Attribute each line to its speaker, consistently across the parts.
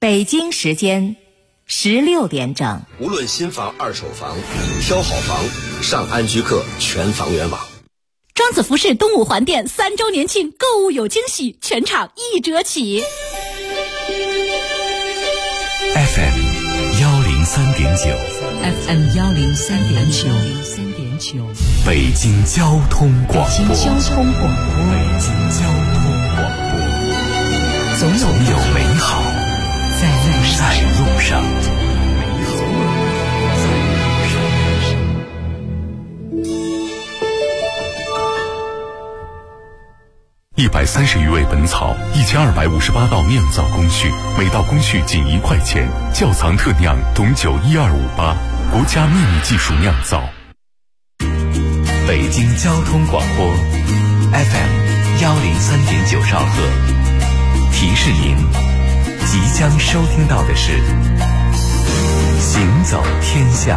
Speaker 1: 北京时间16点整。
Speaker 2: 无论新房、二手房，挑好房，上安居客全房源网。
Speaker 3: 庄子服饰东五环店3周年庆，购物有惊喜，全场1折起。
Speaker 4: FM 103.9
Speaker 5: FM 103.9
Speaker 4: 北京交通广播。
Speaker 5: 北京交通广播，总有美好在路上。
Speaker 4: 130余味本草，1258道酿造工序，每道工序仅1块钱。窖藏特酿董酒12588，国家秘密技术酿造。
Speaker 6: 北京交通广播 FM 103.9兆赫，提示您即将收听到的是行走天下。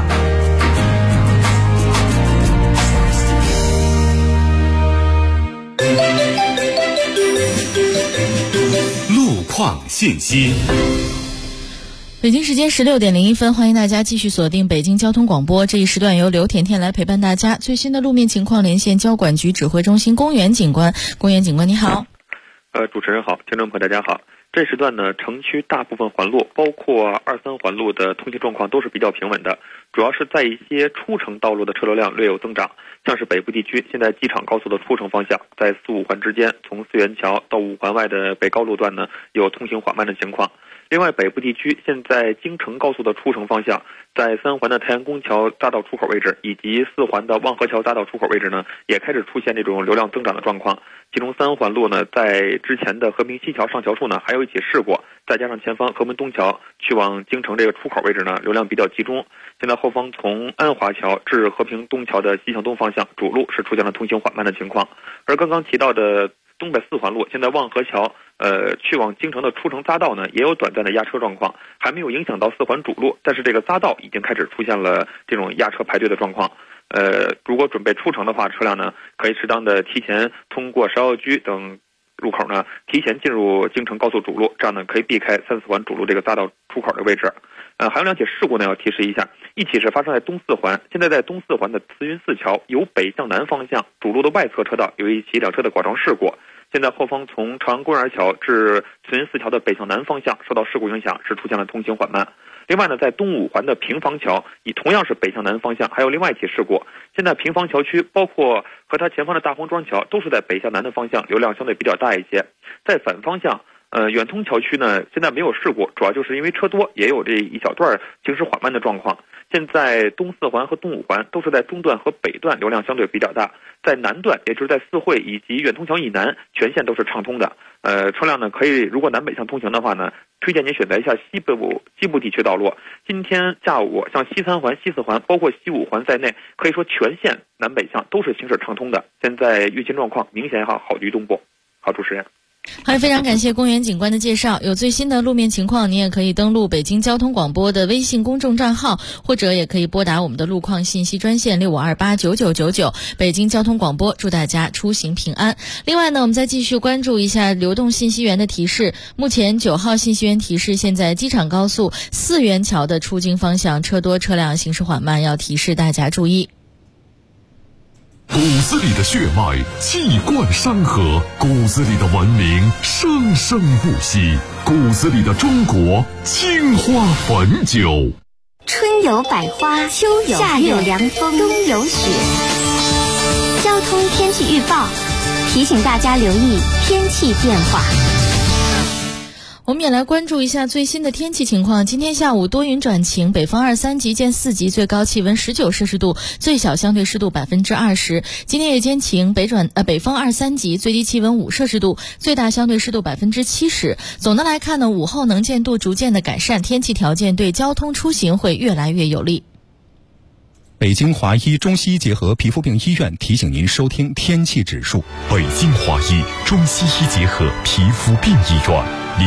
Speaker 4: 路况信息。
Speaker 7: 北京时间16点01分，欢迎大家继续锁定北京交通广播。这一时段由刘甜甜来陪伴大家。最新的路面情况连线交管局指挥中心公园警官。公园警官你好。
Speaker 8: 主持人好，听众朋友大家好。这时段呢，城区大部分环路，包括2、3环路的通行状况都是比较平稳的，主要是在一些出城道路的车流量略有增长，像是北部地区，现在机场高速的出城方向，在4、5环之间，从四元桥到5环外的北高路段呢，有通行缓慢的情况。另外，北部地区现在京承高速的出城方向，在3环的太阳宫桥匝道出口位置，以及4环的望河桥匝道出口位置呢，也开始出现这种流量增长的状况。其中3环路呢，在之前的和平西桥上桥处呢，还有一起事故，再加上前方和门东桥去往京承这个出口位置呢，流量比较集中。现在后方从安华桥至和平东桥的西向东方向主路是出现了通行缓慢的情况。而刚刚提到的东北4环路，现在望河桥去往京承的出城匝道呢，也有短暂的压车状况，还没有影响到4环主路，但是这个匝道已经开始出现了这种压车排队的状况。如果准备出城的话，车辆呢可以适当的提前通过芍药居等路口呢，提前进入京承高速主路，这样呢可以避开3、4环主路这个匝道出口的位置。还有2起事故呢，要提示一下，一起是发生在东4环，现在在东4环的慈云寺桥由北向南方向主路的外侧车道有一起2车的剐撞事故，现在后方从朝阳公园桥至慈云寺桥的北向南方向受到事故影响，是出现了通行缓慢。另外呢，在东5环的平房桥以同样是北向南方向，还有另外一起事故。现在平房桥区包括和它前方的大红庄桥都是在北向南的方向，流量相对比较大一些。在反方向远通桥区呢，现在没有事故，主要就是因为车多，也有这一小段行驶缓慢的状况。现在东4环和东5环都是在中段和北段流量相对比较大，在南段，也就是在四惠以及远通桥以南，全线都是畅通的。车辆呢可以，如果南北向通行的话呢，推荐您选择一下西部地区道路。今天下午，像西3环、西4环，包括西5环在内，可以说全线南北向都是行驶畅通的。现在运行状况明显好于东部。好，主持人。
Speaker 7: 好，非常感谢公园警官的介绍。有最新的路面情况，您也可以登录北京交通广播的微信公众账号，或者也可以拨打我们的路况信息专线65289999。北京交通广播祝大家出行平安。另外呢，我们再继续关注一下流动信息源的提示。目前9号信息源提示，现在机场高速四元桥的出京方向车多车辆行驶缓慢，要提示大家注意。
Speaker 4: 骨子里的血脉气贯山河，骨子里的文明生生不息，骨子里的中国青花汾酒。
Speaker 9: 春有百花，秋有夏有凉风，冬有雪。交通天气预报提醒大家留意天气变化。
Speaker 7: 我们也来关注一下最新的天气情况。今天下午多云转晴，北风2、3级见4级，最高气温19摄氏度，最小相对湿度20%。今天夜间晴，北风2、3级，最低气温5摄氏度，最大相对湿度70%。总的来看呢，午后能见度逐渐的改善，天气条件对交通出行会越来越有利。
Speaker 10: 北京华医中西医结合皮肤病医院提醒您收听天气指数。
Speaker 4: 北京华医中西医结合皮肤病医院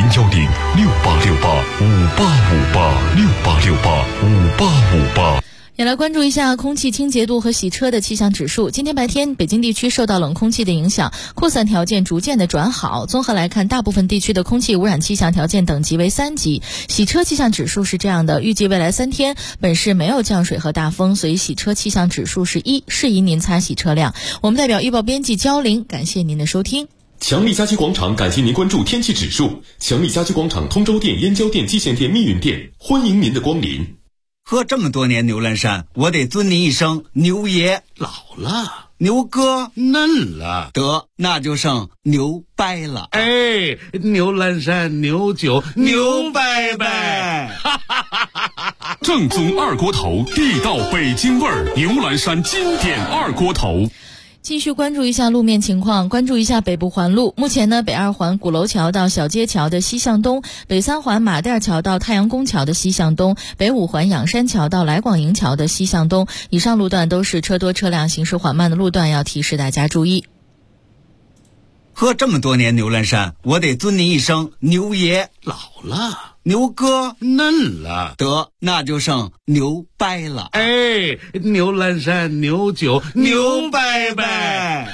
Speaker 4: ，01068685858，68685858。
Speaker 7: 也来关注一下空气清洁度和洗车的气象指数。今天白天，北京地区受到冷空气的影响，扩散条件逐渐的转好。综合来看，大部分地区的空气污染气象条件等级为3级。洗车气象指数是这样的，预计未来3天本市没有降水和大风，所以洗车气象指数是1，适宜您擦洗车辆。我们代表预报编辑焦玲，感谢您的收听。
Speaker 11: 强力家居广场感谢您关注天气指数。强力家居广场通州店、燕郊店、蓟县店、密云店，欢迎您的光临。
Speaker 12: 喝这么多年牛栏山，我得尊您一声牛爷。
Speaker 13: 老了，
Speaker 12: 牛哥
Speaker 13: 嫩了，
Speaker 12: 得那就剩牛掰了。
Speaker 13: 哎，牛栏山牛酒牛掰掰，
Speaker 4: 正宗二锅头，地道北京味儿，牛栏山经典二锅头。
Speaker 7: 继续关注一下路面情况，关注一下北部环路。目前呢，北2环鼓楼桥到小街桥的西向东，北3环马甸桥到太阳宫桥的西向东，北5环仰山桥到来广营桥的西向东，以上路段都是车多车辆行驶缓慢的路段，要提示大家注意。
Speaker 12: 喝这么多年牛栏山，我得尊您一声牛爷。
Speaker 13: 老了，
Speaker 12: 牛哥
Speaker 13: 嫩了，
Speaker 12: 得那就剩牛掰了。
Speaker 13: 哎，牛栏山牛酒牛掰掰。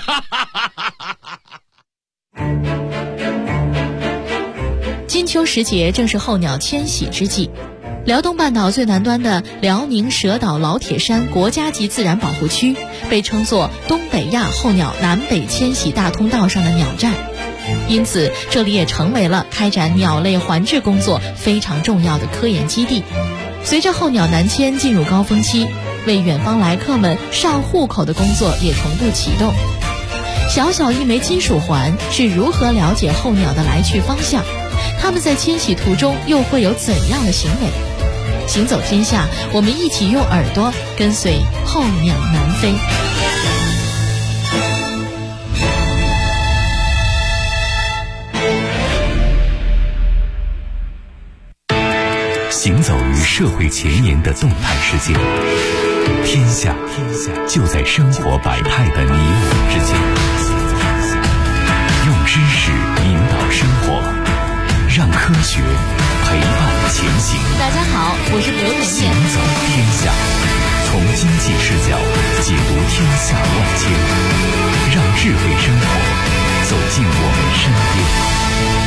Speaker 7: 金秋时节正是候鸟迁徙之际，辽东半岛最南端的辽宁蛇岛老铁山国家级自然保护区被称作东北亚候鸟南北迁徙大通道上的鸟站，因此这里也成为了开展鸟类环治工作非常重要的科研基地。随着候鸟南迁进入高峰期，为远方来客们上户口的工作也同步启动。小小一枚金属环是如何了解候鸟的来去方向？它们在迁徙途中又会有怎样的行为？行走天下，我们一起用耳朵跟随候鸟南飞。
Speaker 6: 行走于社会前沿的动态世界，天下就在生活百态的你我之间。用知识引导生活，让科学陪伴前行。
Speaker 7: 大家好，我是刘甜甜。
Speaker 6: 行走天下，从经济视角解读天下万千，让智慧生活走进我们身边。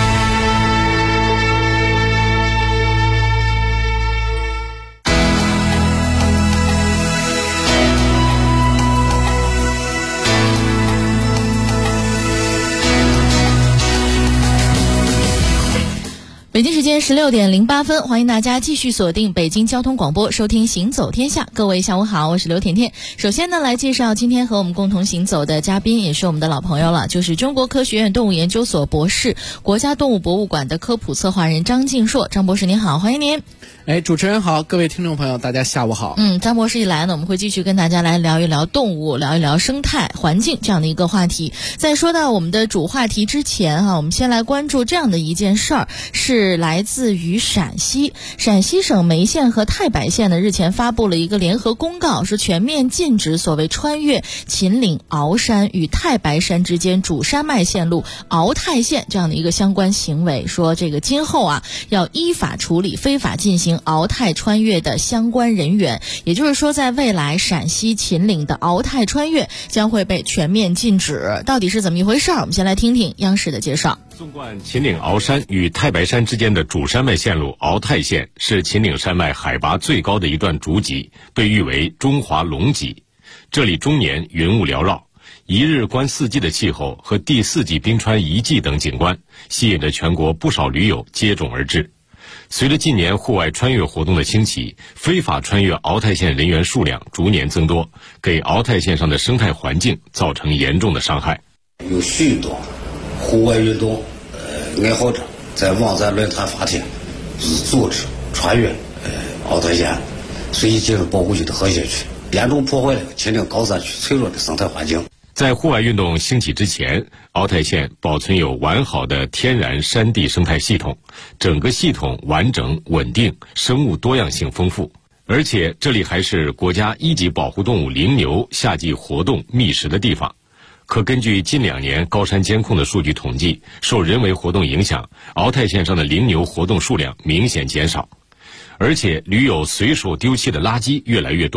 Speaker 7: 北京时间16点08分，欢迎大家继续锁定北京交通广播，收听行走天下。各位下午好，我是刘甜甜。首先呢，来介绍今天和我们共同行走的嘉宾，也是我们的老朋友了，就是中国科学院动物研究所博士、国家动物博物馆的科普策划人张敬硕。张博士您好，欢迎您。
Speaker 14: 主持人好，各位听众朋友大家下午好。
Speaker 7: 张博士一来呢，我们会继续跟大家来聊一聊动物，聊一聊生态环境这样的一个话题。在说到我们的主话题之前我们先来关注这样的一件事儿，是来自于陕西省眉县和太白县呢日前发布了一个联合公告，说全面禁止所谓穿越秦岭鳌山与太白山之间主山脉线路鳌太线这样的一个相关行为，说这个今后要依法处理非法进行鳌太穿越的相关人员，也就是说在未来陕西秦岭的鳌太穿越将会被全面禁止。到底是怎么一回事？我们先来听听央视的介绍。
Speaker 15: 纵贯秦岭鳌山与太白山之间的主山脉线路鳌太线是秦岭山脉海拔最高的一段主脊，被誉为中华龙脊。这里终年云雾缭绕，一日观四季的气候和第4纪冰川遗迹等景观，吸引着全国不少驴友接踵而至。随着近年户外穿越活动的兴起，非法穿越鳌太线人员数量逐年增多，给鳌太线上的生态环境造成严重的伤害。
Speaker 16: 有许多户外运动爱好者在网站论坛发帖，组织穿越鳌太线，随意进入保护区的核心区，严重破坏了秦岭高山区脆弱的生态环境。
Speaker 15: 在户外运动兴起之前，鳌太线保存有完好的天然山地生态系统，整个系统完整稳定，生物多样性丰富，而且这里还是国家1级保护动物羚牛夏季活动觅食的地方。可根据近2年高山监控的数据统计，受人为活动影响，鳌太线上的羚牛活动数量明显减少，而且驴友随手丢弃的垃圾越来越多，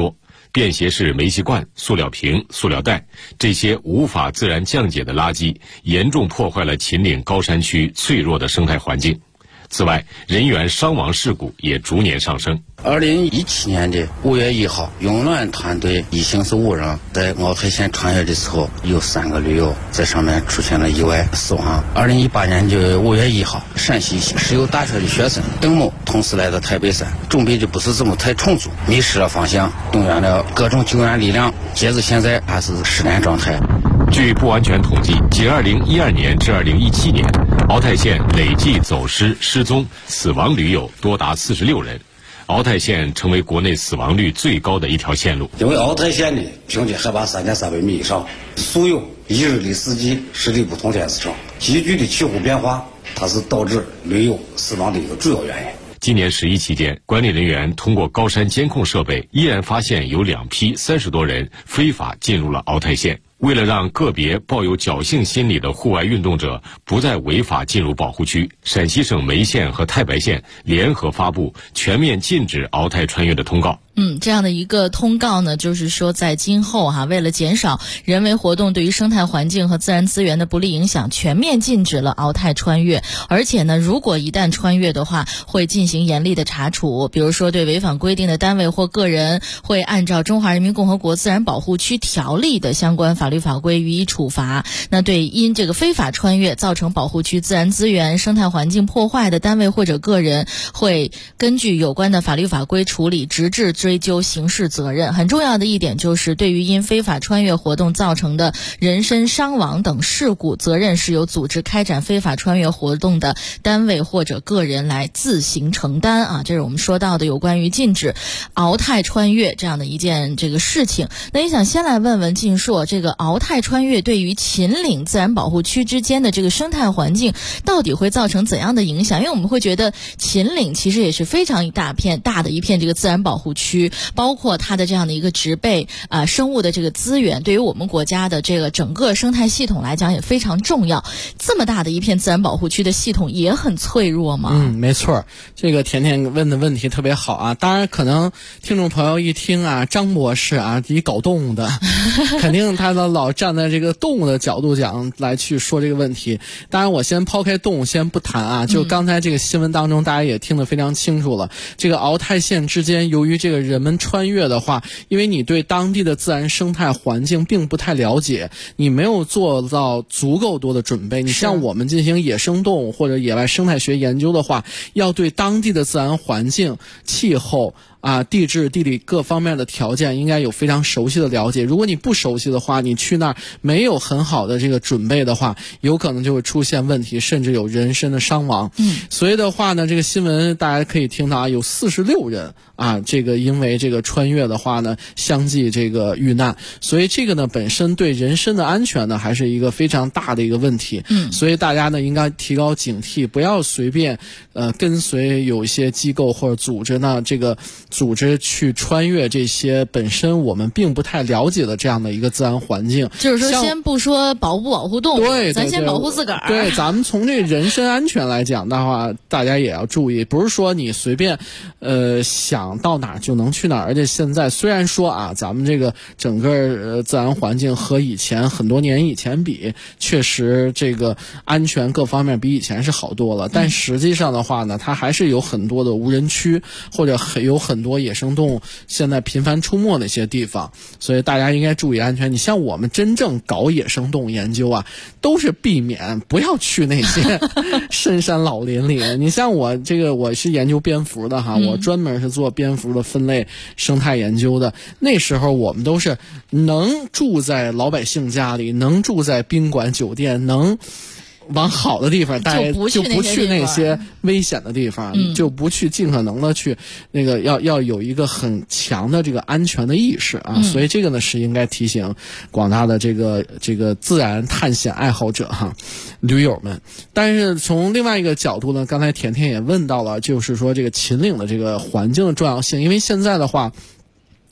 Speaker 15: 便携式煤气罐、塑料瓶、塑料袋，这些无法自然降解的垃圾，严重破坏了秦岭高山区脆弱的生态环境。此外，人员伤亡事故也逐年上升。
Speaker 16: 2017年的5月1号，永暖团队105人在鳌泰县穿越的时候，有3个驴友在上面出现了意外死亡。2018年的5月1号，陕西石油大学的学生邓某同时来到太北山，准备的不是这么太充足，迷失了方向，动员了各种救援力量，截至现在还是失联状态。
Speaker 15: 据不完全统计，仅2012年至2017年，鳌泰县累计走失、失踪、死亡驴友多达46人。鳌泰县成为国内死亡率最高的一条线路。
Speaker 16: 因为鳌泰县的平均海拔3300米以上，素有一日的四季、十里不同天之称，急剧的气候变化，它是导致驴友死亡的一个主要原因。
Speaker 15: 今年11期间，管理人员通过高山监控设备，依然发现有2批30多人非法进入了鳌泰县。为了让个别抱有侥幸心理的户外运动者不再违法进入保护区，陕西省眉县和太白县联合发布全面禁止鳌泰穿越的通告。
Speaker 7: 这样的一个通告呢，就是说在今后为了减少人为活动对于生态环境和自然资源的不利影响，全面禁止了鳌泰穿越。而且呢，如果一旦穿越的话，会进行严厉的查处，比如说对违反规定的单位或个人，会按照《中华人民共和国自然保护区条例》的相关法律法规予以处罚。那对因这个非法穿越造成保护区自然资源、生态环境破坏的单位或者个人，会根据有关的法律法规处理，直至追究刑事责任。很重要的一点就是，对于因非法穿越活动造成的人身伤亡等事故，责任是由组织开展非法穿越活动的单位或者个人来自行承担这是我们说到的有关于禁止鳌泰穿越这样的一件这个事情。那也想先来问问晋硕，这个鳌泰穿越对于秦岭自然保护区之间的这个生态环境到底会造成怎样的影响？因为我们会觉得秦岭其实也是非常大的一片这个自然保护区，包括它的这样的一个植被生物的这个资源，对于我们国家的这个整个生态系统来讲也非常重要。这么大的一片自然保护区的系统也很脆弱吗？
Speaker 14: 没错，这个甜甜问的问题特别好啊。当然可能听众朋友一听张博士以搞动物的肯定他老站在这个动物的角度讲来去说这个问题。当然我先抛开动物先不谈就刚才这个新闻当中大家也听得非常清楚了，这个鳌泰县之间由于这个人们穿越的话，因为你对当地的自然生态环境并不太了解，你没有做到足够多的准备。你像我们进行野生动物或者野外生态学研究的话，要对当地的自然环境、气候地质、地理各方面的条件应该有非常熟悉的了解。如果你不熟悉的话，你去那儿没有很好的这个准备的话，有可能就会出现问题，甚至有人身的伤亡。所以的话呢，这个新闻大家可以听到有46人这个因为这个穿越的话呢，相继这个遇难。所以这个呢本身对人身的安全呢还是一个非常大的一个问题。所以大家呢应该提高警惕，不要随便跟随有一些机构或者组织呢这个组织去穿越这些本身我们并不太了解的这样的一个自然环境。
Speaker 7: 就是说先不说保护动物，
Speaker 14: 对，
Speaker 7: 咱先保护自个儿。
Speaker 14: 对，咱们从这人身安全来讲的话，大家也要注意，不是说你随便想到哪儿就能去哪儿。而且现在虽然说咱们这个整个自然环境和以前很多年以前比，确实这个安全各方面比以前是好多了，但实际上的话呢，它还是有很多的无人区，或者有很多野生动物现在频繁出没的一些地方，所以大家应该注意安全。你像我们真正搞野生动物研究都是避免不要去那些深山老林里。你像我是研究蝙蝠的我专门是做蝙蝠的分类生态研究的。那时候我们都是能住在老百姓家里，能住在宾馆酒店，能往好的地方大家就不去那些危险的地方，就不去，尽可能的去那个要有一个很强的这个安全的意识所以这个呢是应该提醒广大的这个自然探险爱好者驴友们。但是从另外一个角度呢，刚才甜甜也问到了，就是说这个秦岭的这个环境的重要性。因为现在的话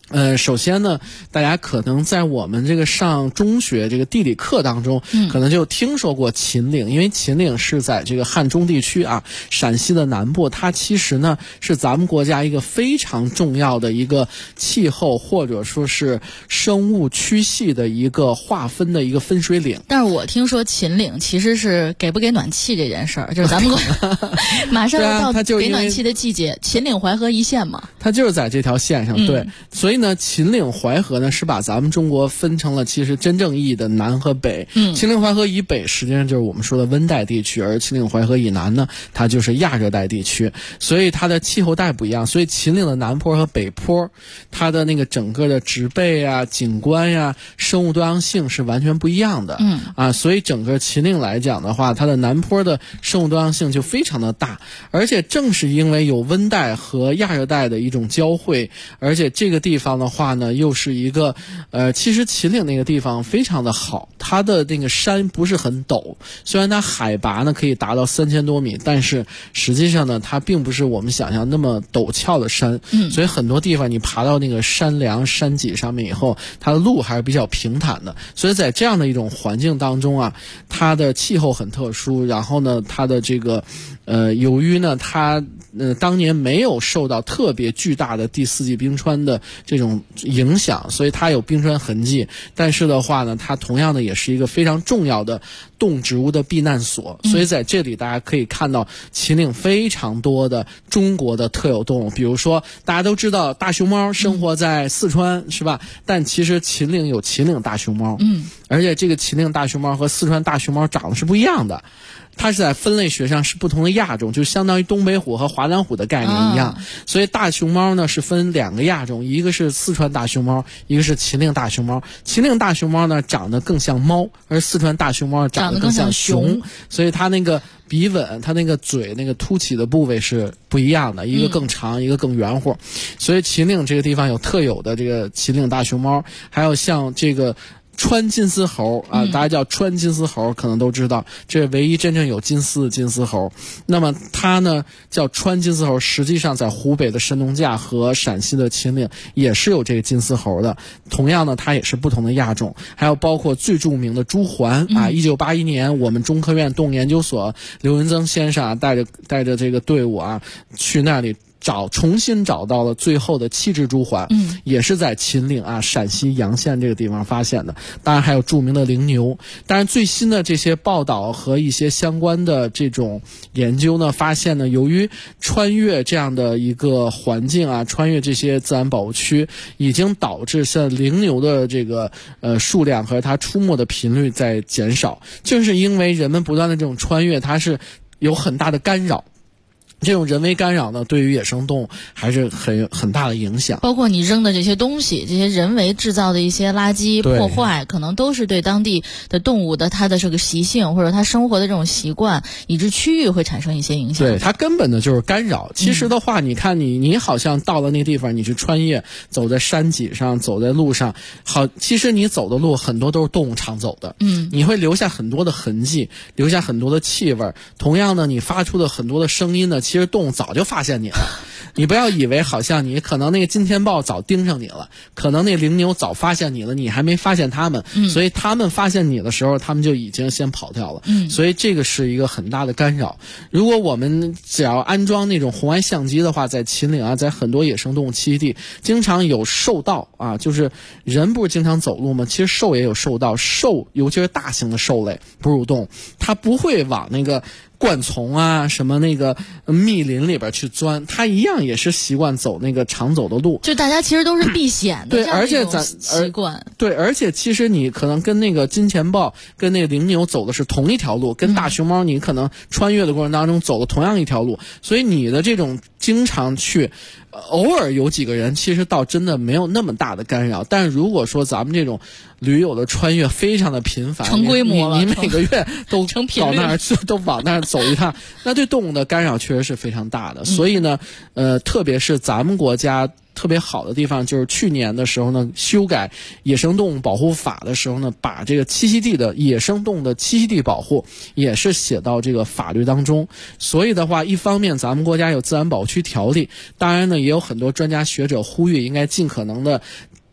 Speaker 14: 首先呢，大家可能在我们这个上中学这个地理课当中，可能就听说过秦岭，因为秦岭是在这个汉中地区啊，陕西的南部，它其实呢是咱们国家一个非常重要的一个气候或者说是生物区系的一个划分的一个分水岭。
Speaker 7: 但是我听说秦岭其实是给不给暖气这件事儿，就是咱们马上要到给暖气的季节，秦岭淮河一线嘛，
Speaker 14: 它就是在这条线上，对，所以呢，秦岭淮河呢是把咱们中国分成了其实真正意义的南和北。秦岭淮河以北实际上就是我们说的温带地区，而秦岭淮河以南呢，它就是亚热带地区，所以它的气候带不一样。所以秦岭的南坡和北坡，它的那个整个的植被啊、景观呀、生物多样性是完全不一样的。所以整个秦岭来讲的话，它的南坡的生物多样性就非常的大，而且正是因为有温带和亚热带的一种交汇，而且这个地方的话呢，又是一个其实秦岭那个地方非常的好，它的那个山不是很陡，虽然它海拔呢可以达到3000多米，但是实际上呢，它并不是我们想象那么陡峭的山。所以很多地方你爬到那个山梁山脊上面以后，它的路还是比较平坦的。所以在这样的一种环境当中啊，它的气候很特殊，然后呢，它的这个由于呢它当年没有受到特别巨大的第4纪冰川的这种影响，所以它有冰川痕迹，但是的话呢，它同样的也是一个非常重要的动植物的避难所。所以在这里大家可以看到秦岭非常多的中国的特有动物，比如说大家都知道大熊猫生活在四川，是吧？但其实秦岭有秦岭大熊猫，而且这个秦岭大熊猫和四川大熊猫长得是不一样的。它是在分类学上是不同的亚种，就相当于东北虎和华南虎的概念一样。所以大熊猫呢是分2个亚种，一个是四川大熊猫，一个是秦岭大熊猫。秦岭大熊猫呢长得更像猫，而四川大熊猫长得更像熊，所以它那个鼻吻，它那个嘴那个凸起的部位是不一样的，一个更长，一个更圆乎。所以秦岭这个地方有特有的这个秦岭大熊猫，还有像这个川金丝猴啊，大家叫川金丝猴，可能都知道，这是唯一真正有金丝的金丝猴。那么它呢叫川金丝猴，实际上在湖北的神农架和陕西的秦岭也是有这个金丝猴的。同样呢，它也是不同的亚种。还有包括最著名的朱鹮啊，1981年我们中科院动物研究所刘文增先生啊带着这个队伍啊去那里重新找到了最后的7只朱鹮，也是在秦岭啊陕西洋县这个地方发现的。当然还有著名的羚牛。当然最新的这些报道和一些相关的这种研究呢，发现呢，由于穿越这样的一个环境啊，穿越这些自然保护区，已经导致像羚牛的这个数量和它出没的频率在减少，就是因为人们不断的这种穿越，它是有很大的干扰。这种人为干扰呢，对于野生动物还是很大的影响。
Speaker 7: 包括你扔的这些东西，这些人为制造的一些垃圾破坏，可能都是对当地的动物的它的这个习性或者它生活的这种习惯，以致区域会产生一些影响。
Speaker 14: 对，它根本的就是干扰。其实的话，你看你好像到了那个地方，你去穿越，走在山脊上，走在路上，好，其实你走的路很多都是动物常走的，你会留下很多的痕迹，留下很多的气味。同样呢，你发出的很多的声音呢，其实动物早就发现你了。你不要以为好像你可能那个金钱豹早盯上你了，可能那羚牛早发现你了，你还没发现他们，所以他们发现你的时候，他们就已经先跑掉了。所以这个是一个很大的干扰。如果我们只要安装那种红外相机的话，在秦岭啊，在很多野生动物栖息地，经常有兽道啊，就是人不是经常走路吗？其实兽也有兽道，兽尤其是大型的兽类哺乳动物，它不会往那个灌丛啊什么那个密林里边去钻，它一样也是习惯走那个常走的路，
Speaker 7: 就大家其实都是避险的
Speaker 14: 对，而且
Speaker 7: 习惯。
Speaker 14: 对，而且其实你可能跟那个金钱豹跟那个羚牛走的是同一条路，跟大熊猫你可能穿越的过程当中走了同样一条路，所以你的这种经常去偶尔有几个人其实倒真的没有那么大的干扰。但是如果说咱们这种驴友的穿越非常的频繁，
Speaker 7: 成规模了，
Speaker 14: 你每个月都到那儿去，都往那儿走一趟，那对动物的干扰确实是非常大的。所以呢，特别是咱们国家特别好的地方，就是去年的时候呢，修改野生动物保护法的时候呢，把这个栖息地的野生动物的栖息地保护也是写到这个法律当中。所以的话，一方面咱们国家有自然保护区条例，当然呢，也有很多专家学者呼吁应该尽可能的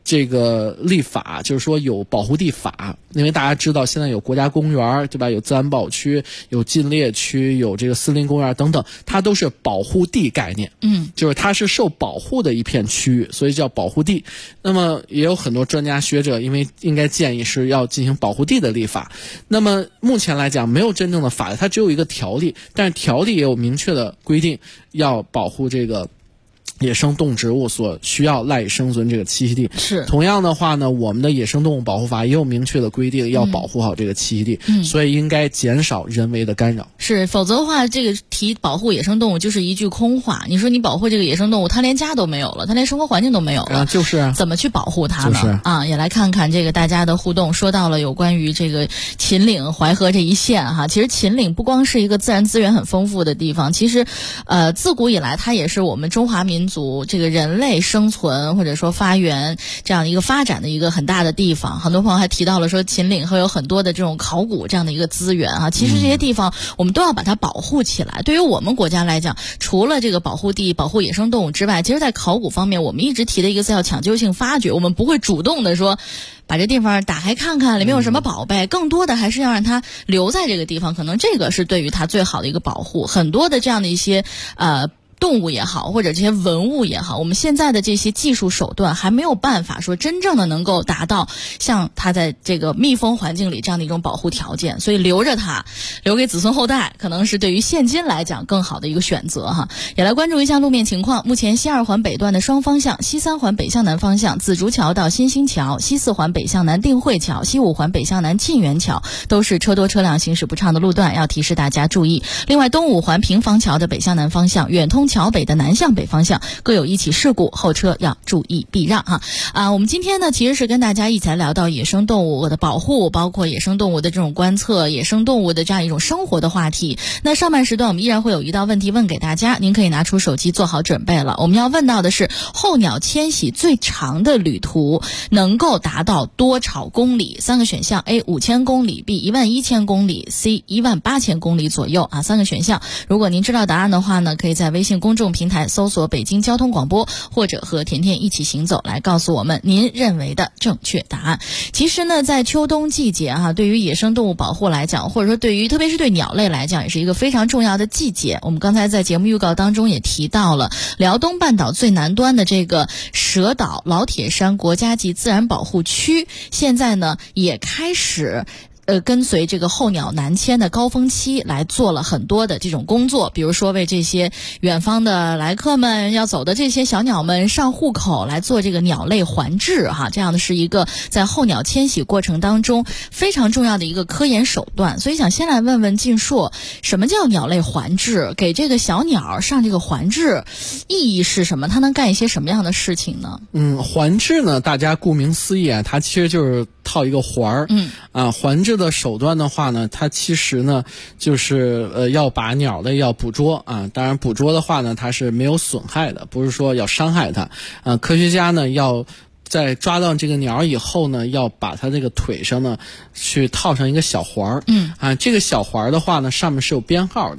Speaker 14: 这个立法，就是说有保护地法，因为大家知道现在有国家公园，对吧？有自然保护区，有禁猎区，有这个森林公园等等，它都是保护地概念。就是它是受保护的一片区域，所以叫保护地。那么也有很多专家学者因为应该建议是要进行保护地的立法。那么目前来讲没有真正的法律，它只有一个条例，但是条例也有明确的规定要保护这个野生动植物所需要赖以生存这个栖息地。
Speaker 7: 是
Speaker 14: 同样的话呢，我们的野生动物保护法也有明确的规定要保护好这个栖息地，所以应该减少人为的干扰。
Speaker 7: 是，否则的话这个提保护野生动物就是一句空话。你说你保护这个野生动物，它连家都没有了，它连生活环境都没有了，
Speaker 14: 就是
Speaker 7: 怎么去保护它呢？也来看看这个大家的互动。说到了有关于这个秦岭淮河这一线哈，其实秦岭不光是一个自然资源很丰富的地方，其实自古以来它也是我们中华民族这个人类生存或者说发源这样一个发展的一个很大的地方。很多朋友还提到了说秦岭会有很多的这种考古这样的一个资源啊，其实这些地方我们都要把它保护起来。对于我们国家来讲，除了这个保护地保护野生动物之外，其实在考古方面我们一直提的一个字叫抢救性发掘，我们不会主动的说把这地方打开看看里面有什么宝贝，更多的还是要让它留在这个地方，可能这个是对于它最好的一个保护。很多的这样的一些动物也好，或者这些文物也好，我们现在的这些技术手段还没有办法说真正的能够达到像它在这个密封环境里这样的一种保护条件，所以留着它，留给子孙后代，可能是对于现今来讲更好的一个选择哈。也来关注一下路面情况。目前西2环北段的双方向，西3环北向南方向紫竹桥到新兴桥，西4环北向南定慧桥，西5环北向南沁园桥都是车多车辆行驶不畅的路段，要提示大家注意。另外东5环平房桥的北向南方向，远通桥北的南向北方向各有一起事故，后车要注意避让哈。我们今天呢其实是跟大家一起来聊到野生动物的保护，包括野生动物的这种观测，野生动物的这样一种生活的话题。那上半时段我们依然会有一道问题问给大家，您可以拿出手机做好准备了。我们要问到的是候鸟迁徙最长的旅途能够达到多少公里？3个选项 A 5000公里， B 11000公里， C 18000公里左右3个选项。如果您知道答案的话呢，可以在微信公众平台搜索北京交通广播，或者和甜甜一起行走来告诉我们您认为的正确答案。其实呢在秋冬季节对于野生动物保护来讲，或者说对于特别是对鸟类来讲，也是一个非常重要的季节。我们刚才在节目预告当中也提到了辽东半岛最南端的这个蛇岛老铁山国家级自然保护区，现在呢也开始跟随这个候鸟南迁的高峰期来做了很多的这种工作，比如说为这些远方的来客们要走的这些小鸟们上户口，来做这个鸟类环治这样的是一个在候鸟迁徙过程当中非常重要的一个科研手段。所以想先来问问晋硕，什么叫鸟类环治？给这个小鸟上这个环治意义是什么？它能干一些什么样的事情呢？
Speaker 14: 环治呢，大家顾名思义它其实就是套一个环儿。环治的手段的话呢，它其实呢就是要把鸟类要捕捉当然捕捉的话呢它是没有损害的，不是说要伤害它。科学家呢要在抓到这个鸟以后呢，要把它这个腿上呢去套上一个小环儿。这个小环儿的话呢上面是有编号的。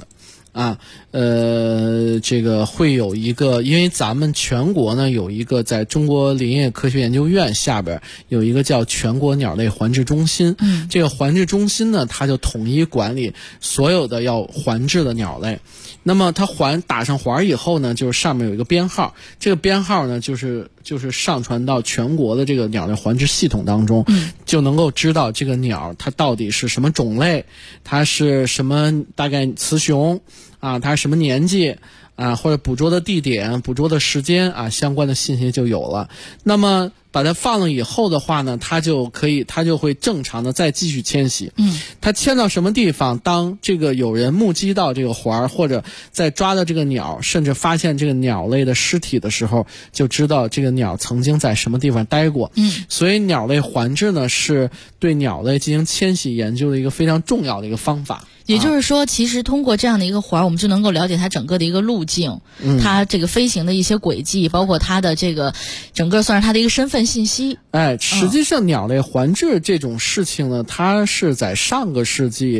Speaker 14: 这个会有一个，因为咱们全国呢有一个在中国林业科学研究院下边有一个叫全国鸟类环治中心。这个环治中心呢，它就统一管理所有的要环治的鸟类。那么它打上环以后呢，就是上面有一个编号，这个编号呢就是上传到全国的这个鸟类环治系统当中，就能够知道这个鸟它到底是什么种类，它是什么大概雌雄它是什么年纪或者捕捉的地点、捕捉的时间相关的信息就有了。那么把它放了以后的话呢，它就会正常的再继续迁徙。它迁到什么地方，当这个有人目击到这个环，或者在抓到这个鸟，甚至发现这个鸟类的尸体的时候，就知道这个鸟曾经在什么地方待过。所以鸟类环治呢，是对鸟类进行迁徙研究的一个非常重要的一个方法。
Speaker 7: 也就是说，其实通过这样的一个环，我们就能够了解它整个的一个路径，它这个飞行的一些轨迹，包括它的这个整个算是它的一个身份信息。
Speaker 14: 实际上鸟类环治这种事情呢，它是在上个世纪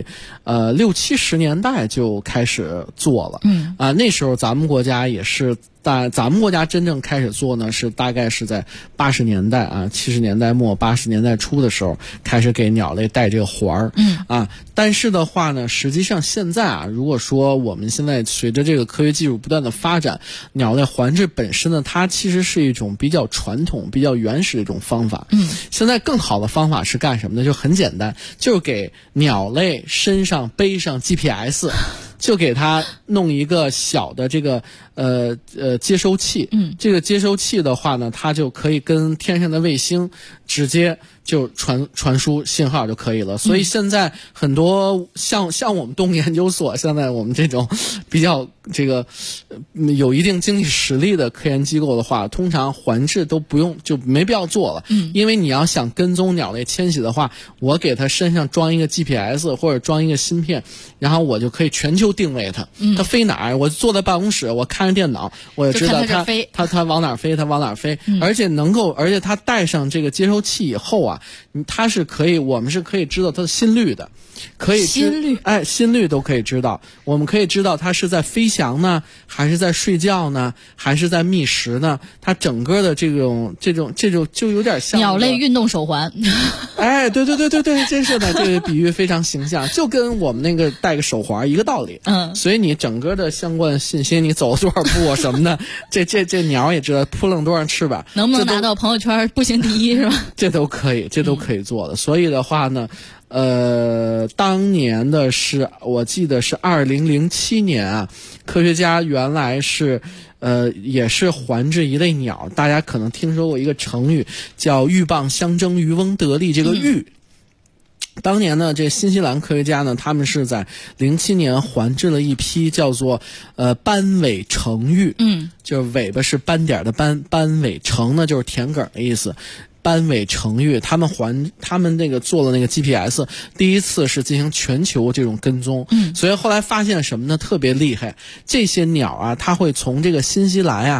Speaker 14: 60、70年代就开始做了。那时候咱们国家也是，但咱们国家真正开始做呢，是大概是在80年代70年代末80年代初的时候开始给鸟类戴这个环儿。但是的话呢，实际上现在如果说我们现在随着这个科学技术不断的发展，鸟类环治本身呢，它其实是一种比较传统比较原始的一种方法。现在更好的方法是干什么呢？就很简单，就是给鸟类身上背上 GPS， 就给它弄一个小的这个接收器。这个接收器的话呢，它就可以跟天上的卫星直接就传输信号就可以了。所以现在很多像我们动物研究所，现在我们这种比较这个有一定经济实力的科研机构的话，通常环治都不用，就没必要做了。因为你要想跟踪鸟类迁徙的话，我给它身上装一个 GPS 或者装一个芯片，然后我就可以全球定位它，它飞哪儿，我坐在办公室，我看着电脑，我就知道它往哪儿飞，它往哪儿飞。而且它带上这个接收器以后它是可以，我们是可以知道它的心率的，可以心率都可以知道。我们可以知道它是在飞翔呢，还是在睡觉呢，还是在觅食呢？它整个的这种就有点像
Speaker 7: 鸟类运动手环。
Speaker 14: 对，真是的，这个比喻非常形象，就跟我们那个戴个手环一个道理。所以你整个的相关信息，你走多少步什么的，这鸟也知道扑棱多少翅膀，
Speaker 7: 能不能拿到朋友圈步行第一是吧？
Speaker 14: 这都可以做的。所以的话呢，当年的是我记得是2007年科学家原来是也是环治一类鸟，大家可能听说过一个成语叫鹬蚌相争渔翁得利。这个鹬当年呢，这新西兰科学家呢，他们是在07年环治了一批叫做斑尾成鹬。就是尾巴是斑点的斑，斑尾成呢就是田埂的意思。斑尾成鹬，他们那个做了那个 GPS， 第一次是进行全球这种跟踪。所以后来发现什么呢？特别厉害，这些鸟它会从这个新西兰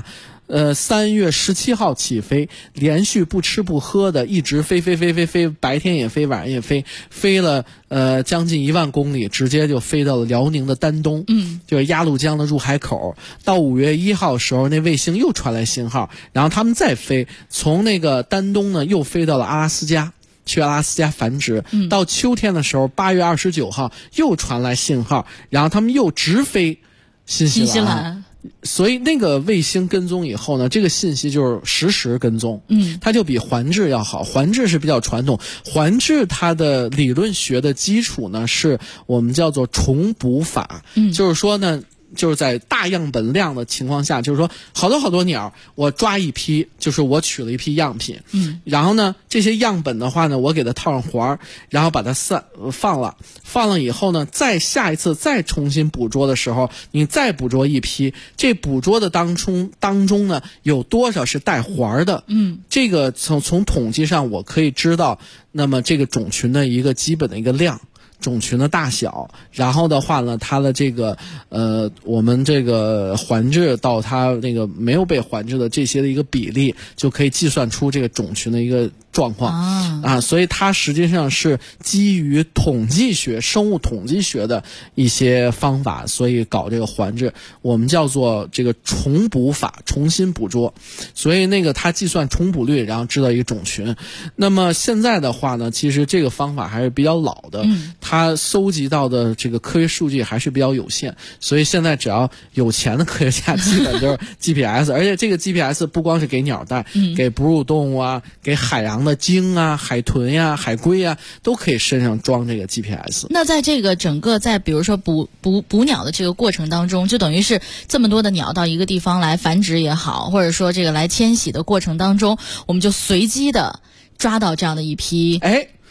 Speaker 14: 3月17号起飞，连续不吃不喝的一直飞，白天也飞，晚上也飞，飞了将近1万公里，直接就飞到了辽宁的丹东，就是鸭绿江的入海口。到5月1号的时候，那卫星又传来信号，然后他们再飞，从那个丹东呢又飞到了阿拉斯加，去阿拉斯加繁殖。到秋天的时候，8月29号又传来信号，然后他们又直飞新西兰。所以那个卫星跟踪以后呢，这个信息就是实时跟踪，它就比环治要好。环治是比较传统，环治它的理论学的基础呢是我们叫做重捕法，就是说呢，就是在大样本量的情况下，就是说好多鸟，我抓一批，就是我取了一批样品，然后呢，这些样本的话呢，我给它套上环，然后把它放了以后呢，再下一次再重新捕捉的时候，你再捕捉一批，这捕捉的当中呢，有多少是带环的？这个从统计上我可以知道，那么这个种群的一个基本的一个量。种群的大小，然后的话呢，它的这个我们这个环治到它那个没有被环治的这些的一个比例，就可以计算出这个种群的一个状况所以它实际上是基于统计学、生物统计学的一些方法，所以搞这个环治，我们叫做这个重捕法，重新捕捉。所以那个它计算重捕率，然后知道一个种群。那么现在的话呢，其实这个方法还是比较老的，它搜集到的这个科学数据还是比较有限，所以现在只要有钱的科学家，基本就是 GPS， 而且这个 GPS 不光是给鸟带，给哺乳动物给海洋的鲸海豚海龟都可以身上装这个 GPS。
Speaker 7: 那在这个整个在比如说捕鸟的这个过程当中，就等于是这么多的鸟到一个地方来繁殖也好，或者说这个来迁徙的过程当中，我们就随机的抓到这样的一批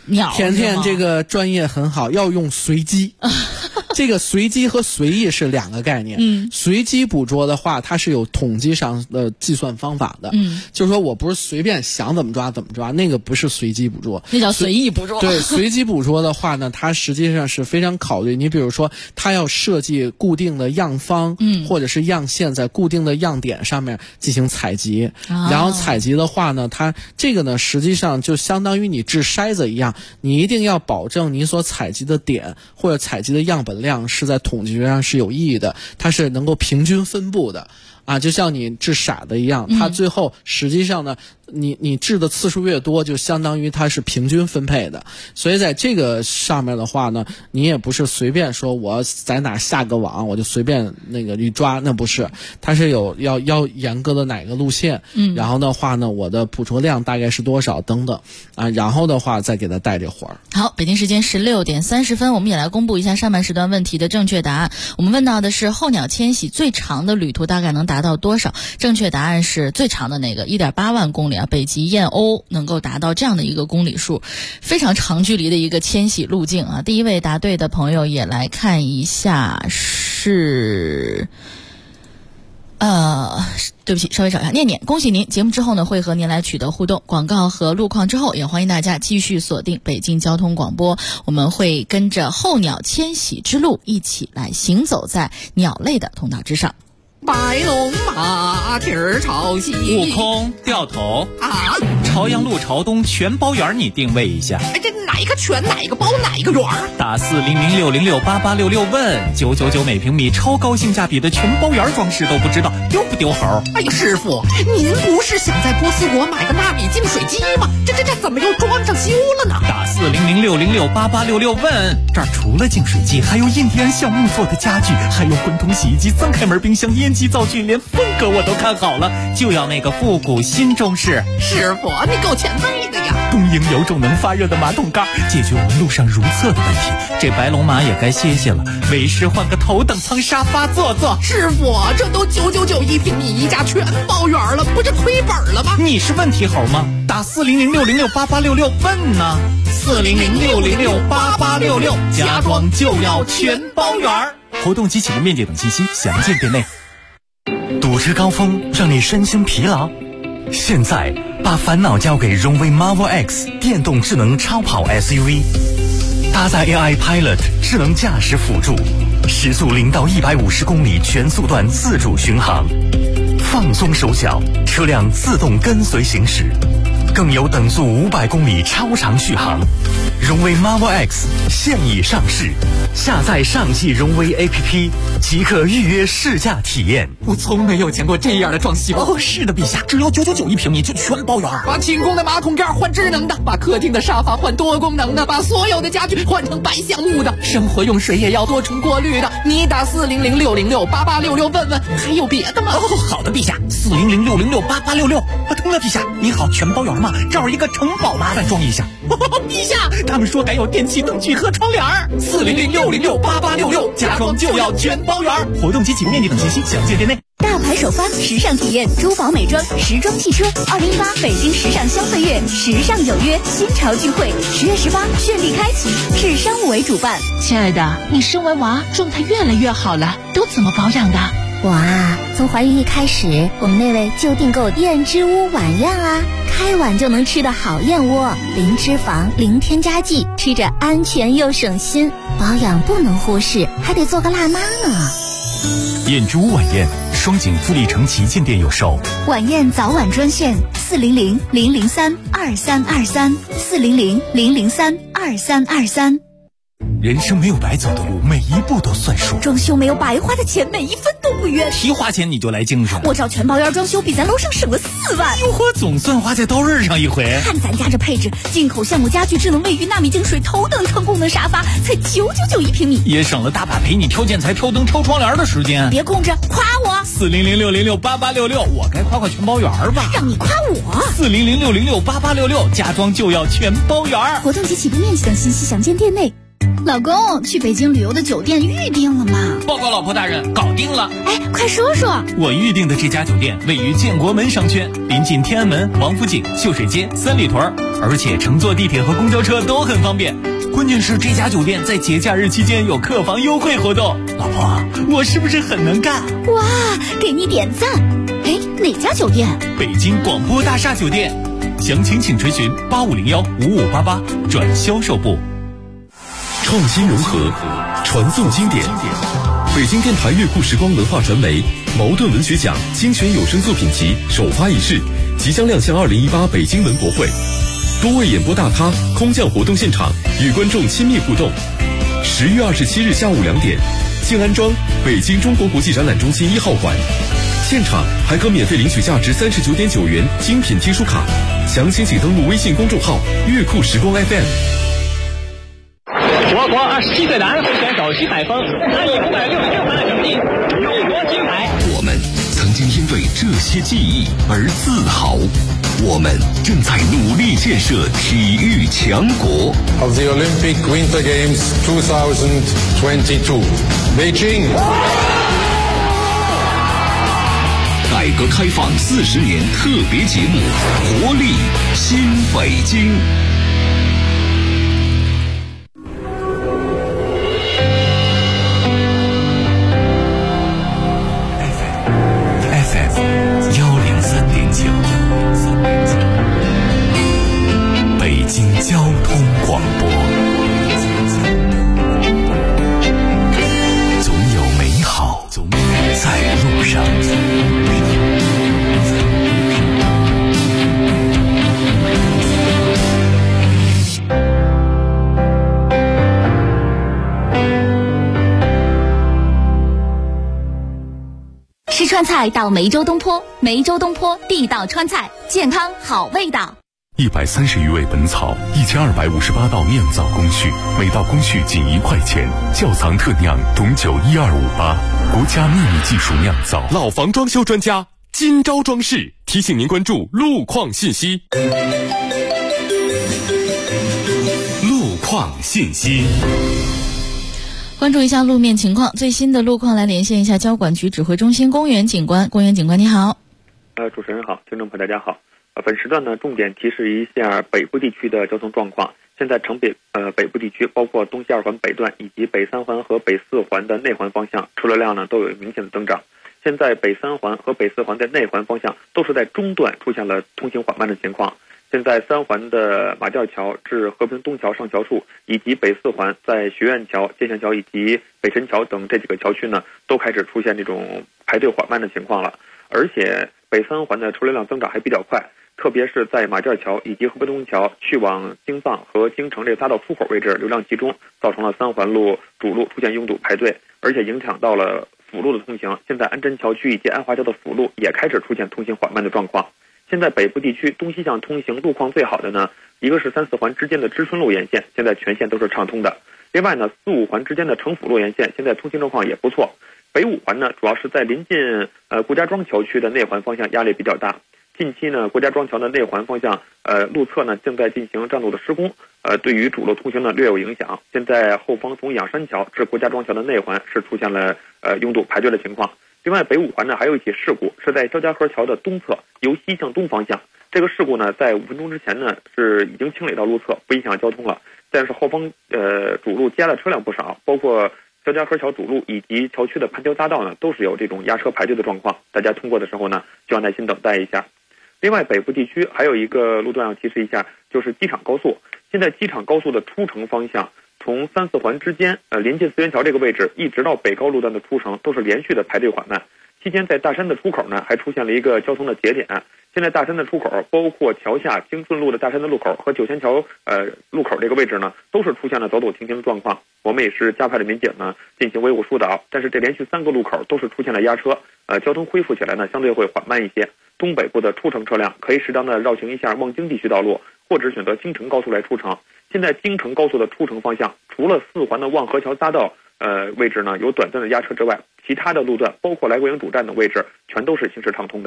Speaker 7: 鸟。
Speaker 14: 甜甜这个专业很好，要用随机。这个随机和随意是两个概念。随机捕捉的话，它是有统计上的计算方法的。就是说我不是随便想怎么抓怎么抓，那个不是随机捕捉，
Speaker 7: 那叫随意捕捉。
Speaker 14: 对，随机捕捉的话呢，它实际上是非常考虑。你比如说，它要设计固定的样方，或者是样线在固定的样点上面进行采集。然后采集的话呢，它这个呢，实际上就相当于你掷筛子一样，你一定要保证你所采集的点或者采集的样本量是在统计学上是有意义的，它是能够平均分布的。就像你掷骰子一样，它最后实际上呢，你掷的次数越多，就相当于它是平均分配的。所以在这个上面的话呢，你也不是随便说我在哪下个网我就随便那个一抓，那不是，它是有要严格的哪个路线，然后的话呢，我的捕捉量大概是多少等等然后的话再给它带这活儿。
Speaker 7: 好，北京时间16点30分，我们也来公布一下上半时段问题的正确答案。我们问到的是候鸟迁徙最长的旅途大概能达到多少？正确答案是最长的那个 1.8 万公里北极燕鸥能够达到这样的一个公里数，非常长距离的一个迁徙路径第一位答对的朋友也来看一下是对不起，稍微找一下，念念，恭喜您！节目之后呢，会和您来取得互动。广告和路况之后，也欢迎大家继续锁定北京交通广播。我们会跟着候鸟迁徙之路，一起来行走在鸟类的通道之上。
Speaker 17: 白龙马蹄儿朝西，
Speaker 18: 悟空掉头朝阳路朝东全包圆，你定位一下。
Speaker 17: 这哪一个全哪一个包哪一个圆？
Speaker 18: 打400606886问999每平米，超高性价比的全包圆装饰都不知道，丢不丢猴？
Speaker 17: 哎呀，师傅，您不是想在波斯国买个纳米净水机吗？这怎么又装上修了呢？
Speaker 18: 打400606886问，这儿除了净水机，还有印第安橡木做的家具，还有滚筒洗衣机、3开门冰箱、烟机灶具，连风格我都看好了，就要那个复古新中式。
Speaker 17: 师傅，你够前卫的呀！
Speaker 18: 东营有种能发热的马桶盖，解决我们路上如厕的问题。这白龙马也该歇歇了，为师换个头等舱沙发坐坐。
Speaker 17: 师傅，这都999一平米，一家全包圆了，不是亏本了吗？
Speaker 18: 你是问题猴吗？打400606886问呢，400606886，家装就要全包圆。活动及启动面积等信息详见店内。
Speaker 5: 堵车高峰让你身心疲劳，现在把烦恼交给荣威 Marvel X 电动智能超跑 SUV， 搭载 AI Pilot 智能驾驶辅助，时速0到150公里全速段自主巡航，放松手脚，车辆自动跟随行驶，更有等速500公里超长续航。荣威 Marvel X 现已上市，下载上汽荣威 APP 即可预约试驾体验。
Speaker 18: 我从没有见过这样的装修。是的，陛下，只要999一平米就全包圆。
Speaker 17: 把清宫的马桶盖换智能的，把客厅的沙发换多功能的，把所有的家具换成白橡木的，生活用水也要多重过滤的。你打400606886问问，还有别的吗？
Speaker 18: 好的，陛下，400606886。通了，陛下，你好，全包圆吗？这儿一个城堡，麻烦装一下。陛下，他们说改有电器灯具和窗帘，400606886，家装就要全包圆。活动及启动面积等信息详见店内。
Speaker 3: 大牌首发，时尚体验，珠宝美妆，时装汽车，2018北京时尚消费月，时尚有约，新潮聚会，10月18绚丽开启，市商务为主办。
Speaker 19: 亲爱的，你生完娃状态越来越好了，都怎么保养的？
Speaker 9: 我从怀孕一开始，我们那位就订购燕之屋晚宴开碗就能吃的好燕窝，零脂肪，零添加剂，吃着安全又省心。保养不能忽视，还得做个辣妈呢。
Speaker 5: 燕之屋晚宴，双井富力城旗舰店有售。
Speaker 3: 晚宴早晚专线400-003-2323，400-003-2323。
Speaker 5: 人生没有白走的路，每一步都算数。
Speaker 3: 装修没有白花的钱，每一分都不冤。
Speaker 18: 提花钱你就来精神，
Speaker 3: 我找全包圆装修比咱楼上省了4万。
Speaker 18: 哟呵，总算花在刀刃上一回。
Speaker 3: 看咱家这配置，进口橡木家具、智能卫浴、纳米净水、头等舱功能沙发，才999一平米，
Speaker 18: 也省了大把陪你挑建材、挑灯、挑窗帘的时间。
Speaker 3: 别空着，夸我
Speaker 18: ！400606886，我该夸夸全包圆吧？
Speaker 3: 让你夸我
Speaker 18: ！400606886，家装就要全包圆。
Speaker 3: 活动及起步面积等信息详见店内。老公，去北京旅游的酒店预定了吗？
Speaker 18: 报告吧，老婆大人，搞定了。
Speaker 3: 哎，快说说。
Speaker 18: 我预定的这家酒店位于建国门商圈，临近天安门、王府井、秀水街、三里屯，而且乘坐地铁和公交车都很方便。关键是这家酒店在节假日期间有客房优惠活动。老婆，我是不是很能干？
Speaker 3: 哇，给你点赞。哎，哪家酒店？
Speaker 18: 北京广播大厦酒店。详情请垂询8501-5588转销售部。
Speaker 11: 创新融合，传颂经典。北京电台乐库时光文化传媒茅盾文学奖精选有声作品集首发仪式即将亮相2018北京文博会，多位演播大咖空降活动现场，与观众亲密互动。10月27日下午2点，静安庄北京中国国际展览中心1号馆，现场还可免费领取价值39.9元精品听书卡。详情请登录微信公众号乐库时光 FM。
Speaker 20: 我国27岁男会选手徐海峰，他以566分的成绩勇夺金牌。
Speaker 4: 我们曾经因为这些记忆而自豪，我们正在努力建设体育强国。
Speaker 21: Of the Olympic Winter Games 2022, Beijing。
Speaker 4: 改革开放40年特别节目，活力新北京。
Speaker 6: FM 103.9，北京交通广播。总有美好在路上。
Speaker 3: 吃川菜到梅州东坡，梅州东坡地道川菜，健康好味道。
Speaker 4: 130余味本草，1258道酿造工序，每道工序仅1块钱。窖藏特酿董酒12588，国家秘密技术酿造。
Speaker 11: 老房装修专家金招装饰提醒您关注路况信息。
Speaker 6: 路况信息。
Speaker 7: 关注一下路面情况，最新的路况来连线一下交管局指挥中心公园警官。公园警官你好。
Speaker 8: 主持人好，听众朋友大家好。本时段呢，重点提示一下北部地区的交通状况。现在城北部地区，包括东西2环北段以及北3环和北4环的内环方向，车流量呢都有明显的增长。现在北3环和北4环的内环方向都是在中段出现了通行缓慢的情况。现在3环的马甸桥至和平东桥上桥处，以及北4环在学院桥、建祥桥以及北辰桥等这几个桥区呢，都开始出现这种排队缓慢的情况了。而且北3环的车流量增长还比较快，特别是在马甸桥以及和平东桥去往京藏和京城这3道出口位置流量集中，造成了3环路主路出现拥堵排队，而且影响到了辅路的通行。现在安贞桥区以及安华桥的辅路也开始出现通行缓慢的状况。现在北部地区东西向通行路况最好的呢，一个是3、4环之间的知春路沿线，现在全线都是畅通的。另外呢，4、5环之间的城府路沿线现在通行状况也不错。北5环呢，主要是在临近顾家庄桥区的内环方向压力比较大。近期呢，顾家庄桥的内环方向路侧呢正在进行占路的施工，对于主路通行呢略有影响。现在后方从仰山桥至顾家庄桥的内环是出现了拥堵排队的情况。另外北5环呢还有一起事故，是在肖家河桥的东侧由西向东方向。这个事故呢在5分钟之前呢是已经清理到路侧，不影响交通了。但是后方主路加了车辆不少，包括肖家河桥主路以及桥区的盘桥匝道呢都是有这种压车排队的状况，大家通过的时候呢就要耐心等待一下。另外北部地区还有一个路段要提示一下，就是机场高速。现在机场高速的出城方向从3、4环之间临近四元桥这个位置一直到北高路段的出城都是连续的排队缓慢。期间在大山的出口呢还出现了一个交通的节点，现在大山的出口包括桥下京顺路的大山的路口和九仙桥路口这个位置呢都是出现了走走停停的状况。我们也是加派了民警呢进行维护疏导，但是这连续3个路口都是出现了压车，交通恢复起来呢相对会缓慢一些。东北部的出城车辆可以适当的绕行一下望京地区道路，或者选择京承高速来出城。现在京承高速的出城方向除了4环的望河桥匝道位置呢有短暂的压车之外，其他的路段包括来桂营主站等位置全都是行驶畅通的。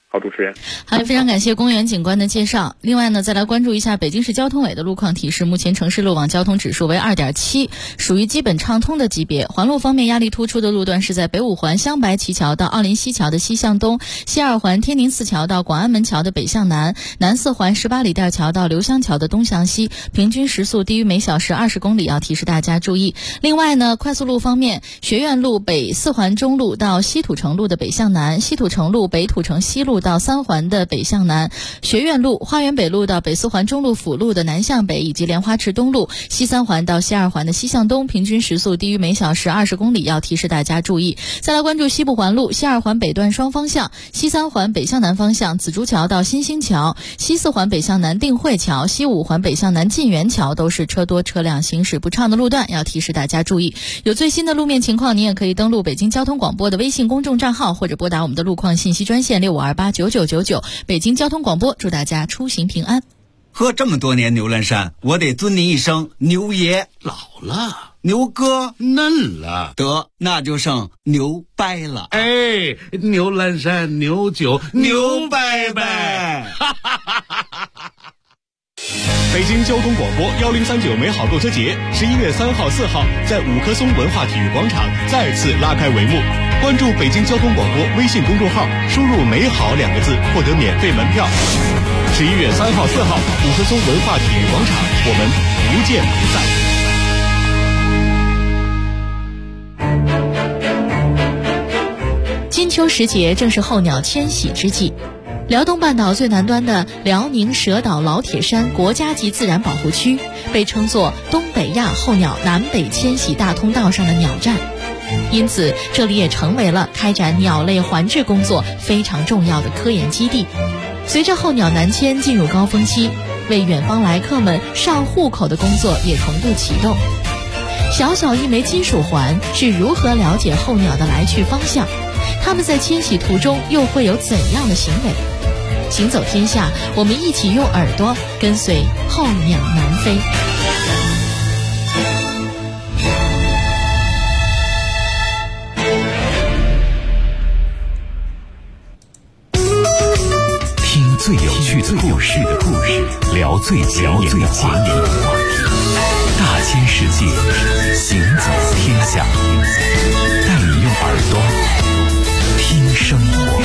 Speaker 8: 好，主持人。
Speaker 7: 好，非常感谢公园警官的介绍。另外呢，再来关注一下北京市交通委的路况提示。目前城市路网交通指数为 2.7， 属于基本畅通的级别。环路方面，压力突出的路段是在北五环香白旗桥到奥林西桥的西向东，西二环天宁寺桥到广安门桥的北向南，南四环18里店桥到刘香桥的东向西，平均时速低于每小时20公里，要提示大家注意。另外呢，快速路方面，学院路北四环中路到西土城路的北向南，西土城路北土城西路到3环的北向南，学院路花园北路到北四环中路辅路的南向北，以及莲花池东路西3环到西2环的西向东，平均时速低于每小时20公里，要提示大家注意。再来关注西部环路西2环北段双方向，西3环北向南方向紫竹桥到新兴桥，西4环北向南定慧桥，西5环北向南晋源桥都是车多车辆行驶不畅的路段，要提示大家注意。有最新的路面情况，你也可以登录北京交通广播的微信公众账号，或者拨打我们的路况信息专线65289999。北京交通广播，祝大家出行平安。
Speaker 12: 喝这么多年牛栏山，我得尊您一声牛爷。
Speaker 13: 老了，
Speaker 12: 牛哥
Speaker 13: 嫩了，
Speaker 12: 得那就剩牛掰了。
Speaker 13: 哎，牛栏山牛酒牛掰掰。
Speaker 1: 北京交通广播1039美好购车节11月3号、4号在五棵松文化体育广场再次拉开帷幕。关注北京交通广播微信公众号，输入美好2个字获得免费门票。11月3号、4号五棵松文化体育广场，我们不见
Speaker 7: 不散。金秋时节正是候鸟迁徙之际，辽东半岛最南端的辽宁蛇岛老铁山国家级自然保护区被称作东北亚候鸟南北迁徙大通道上的鸟站，因此这里也成为了开展鸟类环治工作非常重要的科研基地。随着候鸟南迁进入高峰期，为远方来客们上户口的工作也同步启动。小小一枚金属环是如何了解候鸟的来去方向？它们在迁徙途中又会有怎样的行为？行走天下，我们一起用耳朵跟随候鸟南飞。
Speaker 6: 听最有趣的故事，聊最前沿的话题，大千世界，行走天下，带你用耳朵听生活。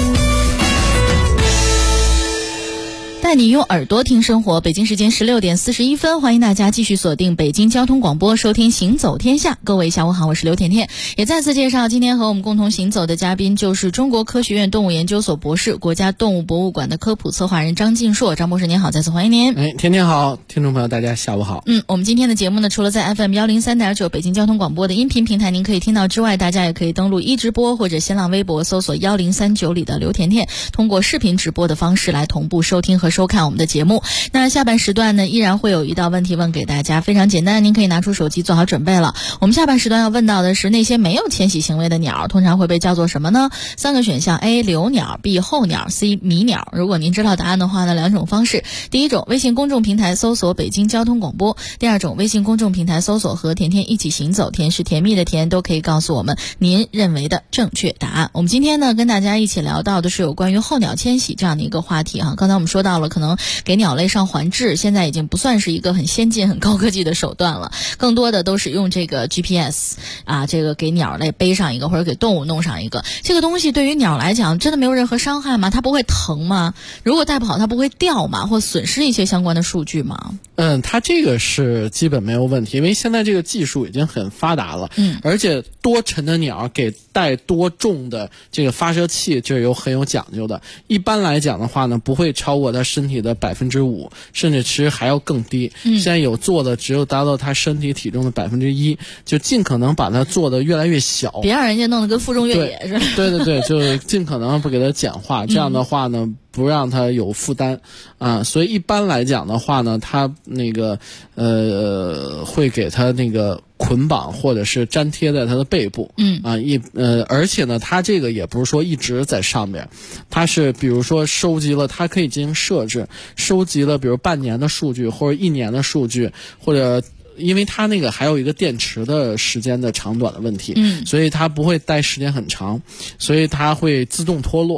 Speaker 7: 带你用耳朵听生活。北京时间16点41分，欢迎大家继续锁定北京交通广播，收听行走天下。各位下午好，我是刘甜甜。也再次介绍今天和我们共同行走的嘉宾，就是中国科学院动物研究所博士、国家动物博物馆的科普策划人张晋硕。张博士您好，再次欢迎您。
Speaker 14: 甜甜好，听众朋友大家下午好。
Speaker 7: 我们今天的节目呢，除了在 FM 103.9北京交通广播的音频平台您可以听到之外，大家也可以登录一直播或者新浪微博搜索1039里的刘甜甜，通过视频直播的方式来同步收听和收看我们的节目。那下半时段呢，依然会有一道问题问给大家，非常简单，您可以拿出手机做好准备了。我们下半时段要问到的是那些没有迁徙行为的鸟通常会被叫做什么呢？3个选项 A 留鸟， B 候鸟， C 迷鸟。如果您知道答案的话呢，两种方式。第一种，微信公众平台搜索北京交通广播；第二种，微信公众平台搜索和甜甜一起行走，甜是甜蜜的甜，都可以告诉我们您认为的正确答案。我们今天呢跟大家一起聊到的是有关于候鸟迁徙这样的一个话题哈。刚才我们说到了可能给鸟类上环治，现在已经不算是一个很先进很高科技的手段了，更多的都是用这个 GPS 这个给鸟类背上一个，或者给动物弄上一个。这个东西对于鸟来讲真的没有任何伤害吗？它不会疼吗？如果带不好它不会掉吗？或损失一些相关的数据吗？
Speaker 14: 它这个是基本没有问题，因为现在这个技术已经很发达了，而且多沉的鸟给带多重的这个发射器就很有讲究的。一般来讲的话呢，不会超过它身体的5%，甚至其实还要更低。现在有做的只有达到它身体体重的1%，就尽可能把它做得越来越小，
Speaker 7: 别让人家弄得跟负重越野似的。
Speaker 14: 对，就尽可能不给它简化，这样的话呢不让它有负担所以一般来讲的话呢，它那个会给它那个捆绑或者是粘贴在它的背部而且呢它这个也不是说一直在上面，它是比如说收集了，它可以进行设置，收集了比如半年的数据或者1年的数据，或者因为它那个还有一个电池的时间的长短的问题，所以它不会待时间很长，所以它会自动脱落。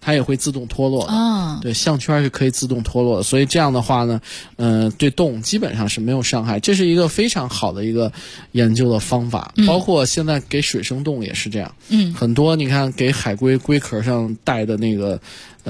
Speaker 14: 它也会自动脱落的。对，项圈是可以自动脱落的，所以这样的话呢，对洞基本上是没有伤害。这是一个非常好的一个研究的方法，包括现在给水生洞也是这样。很多你看给海龟龟壳上带的那个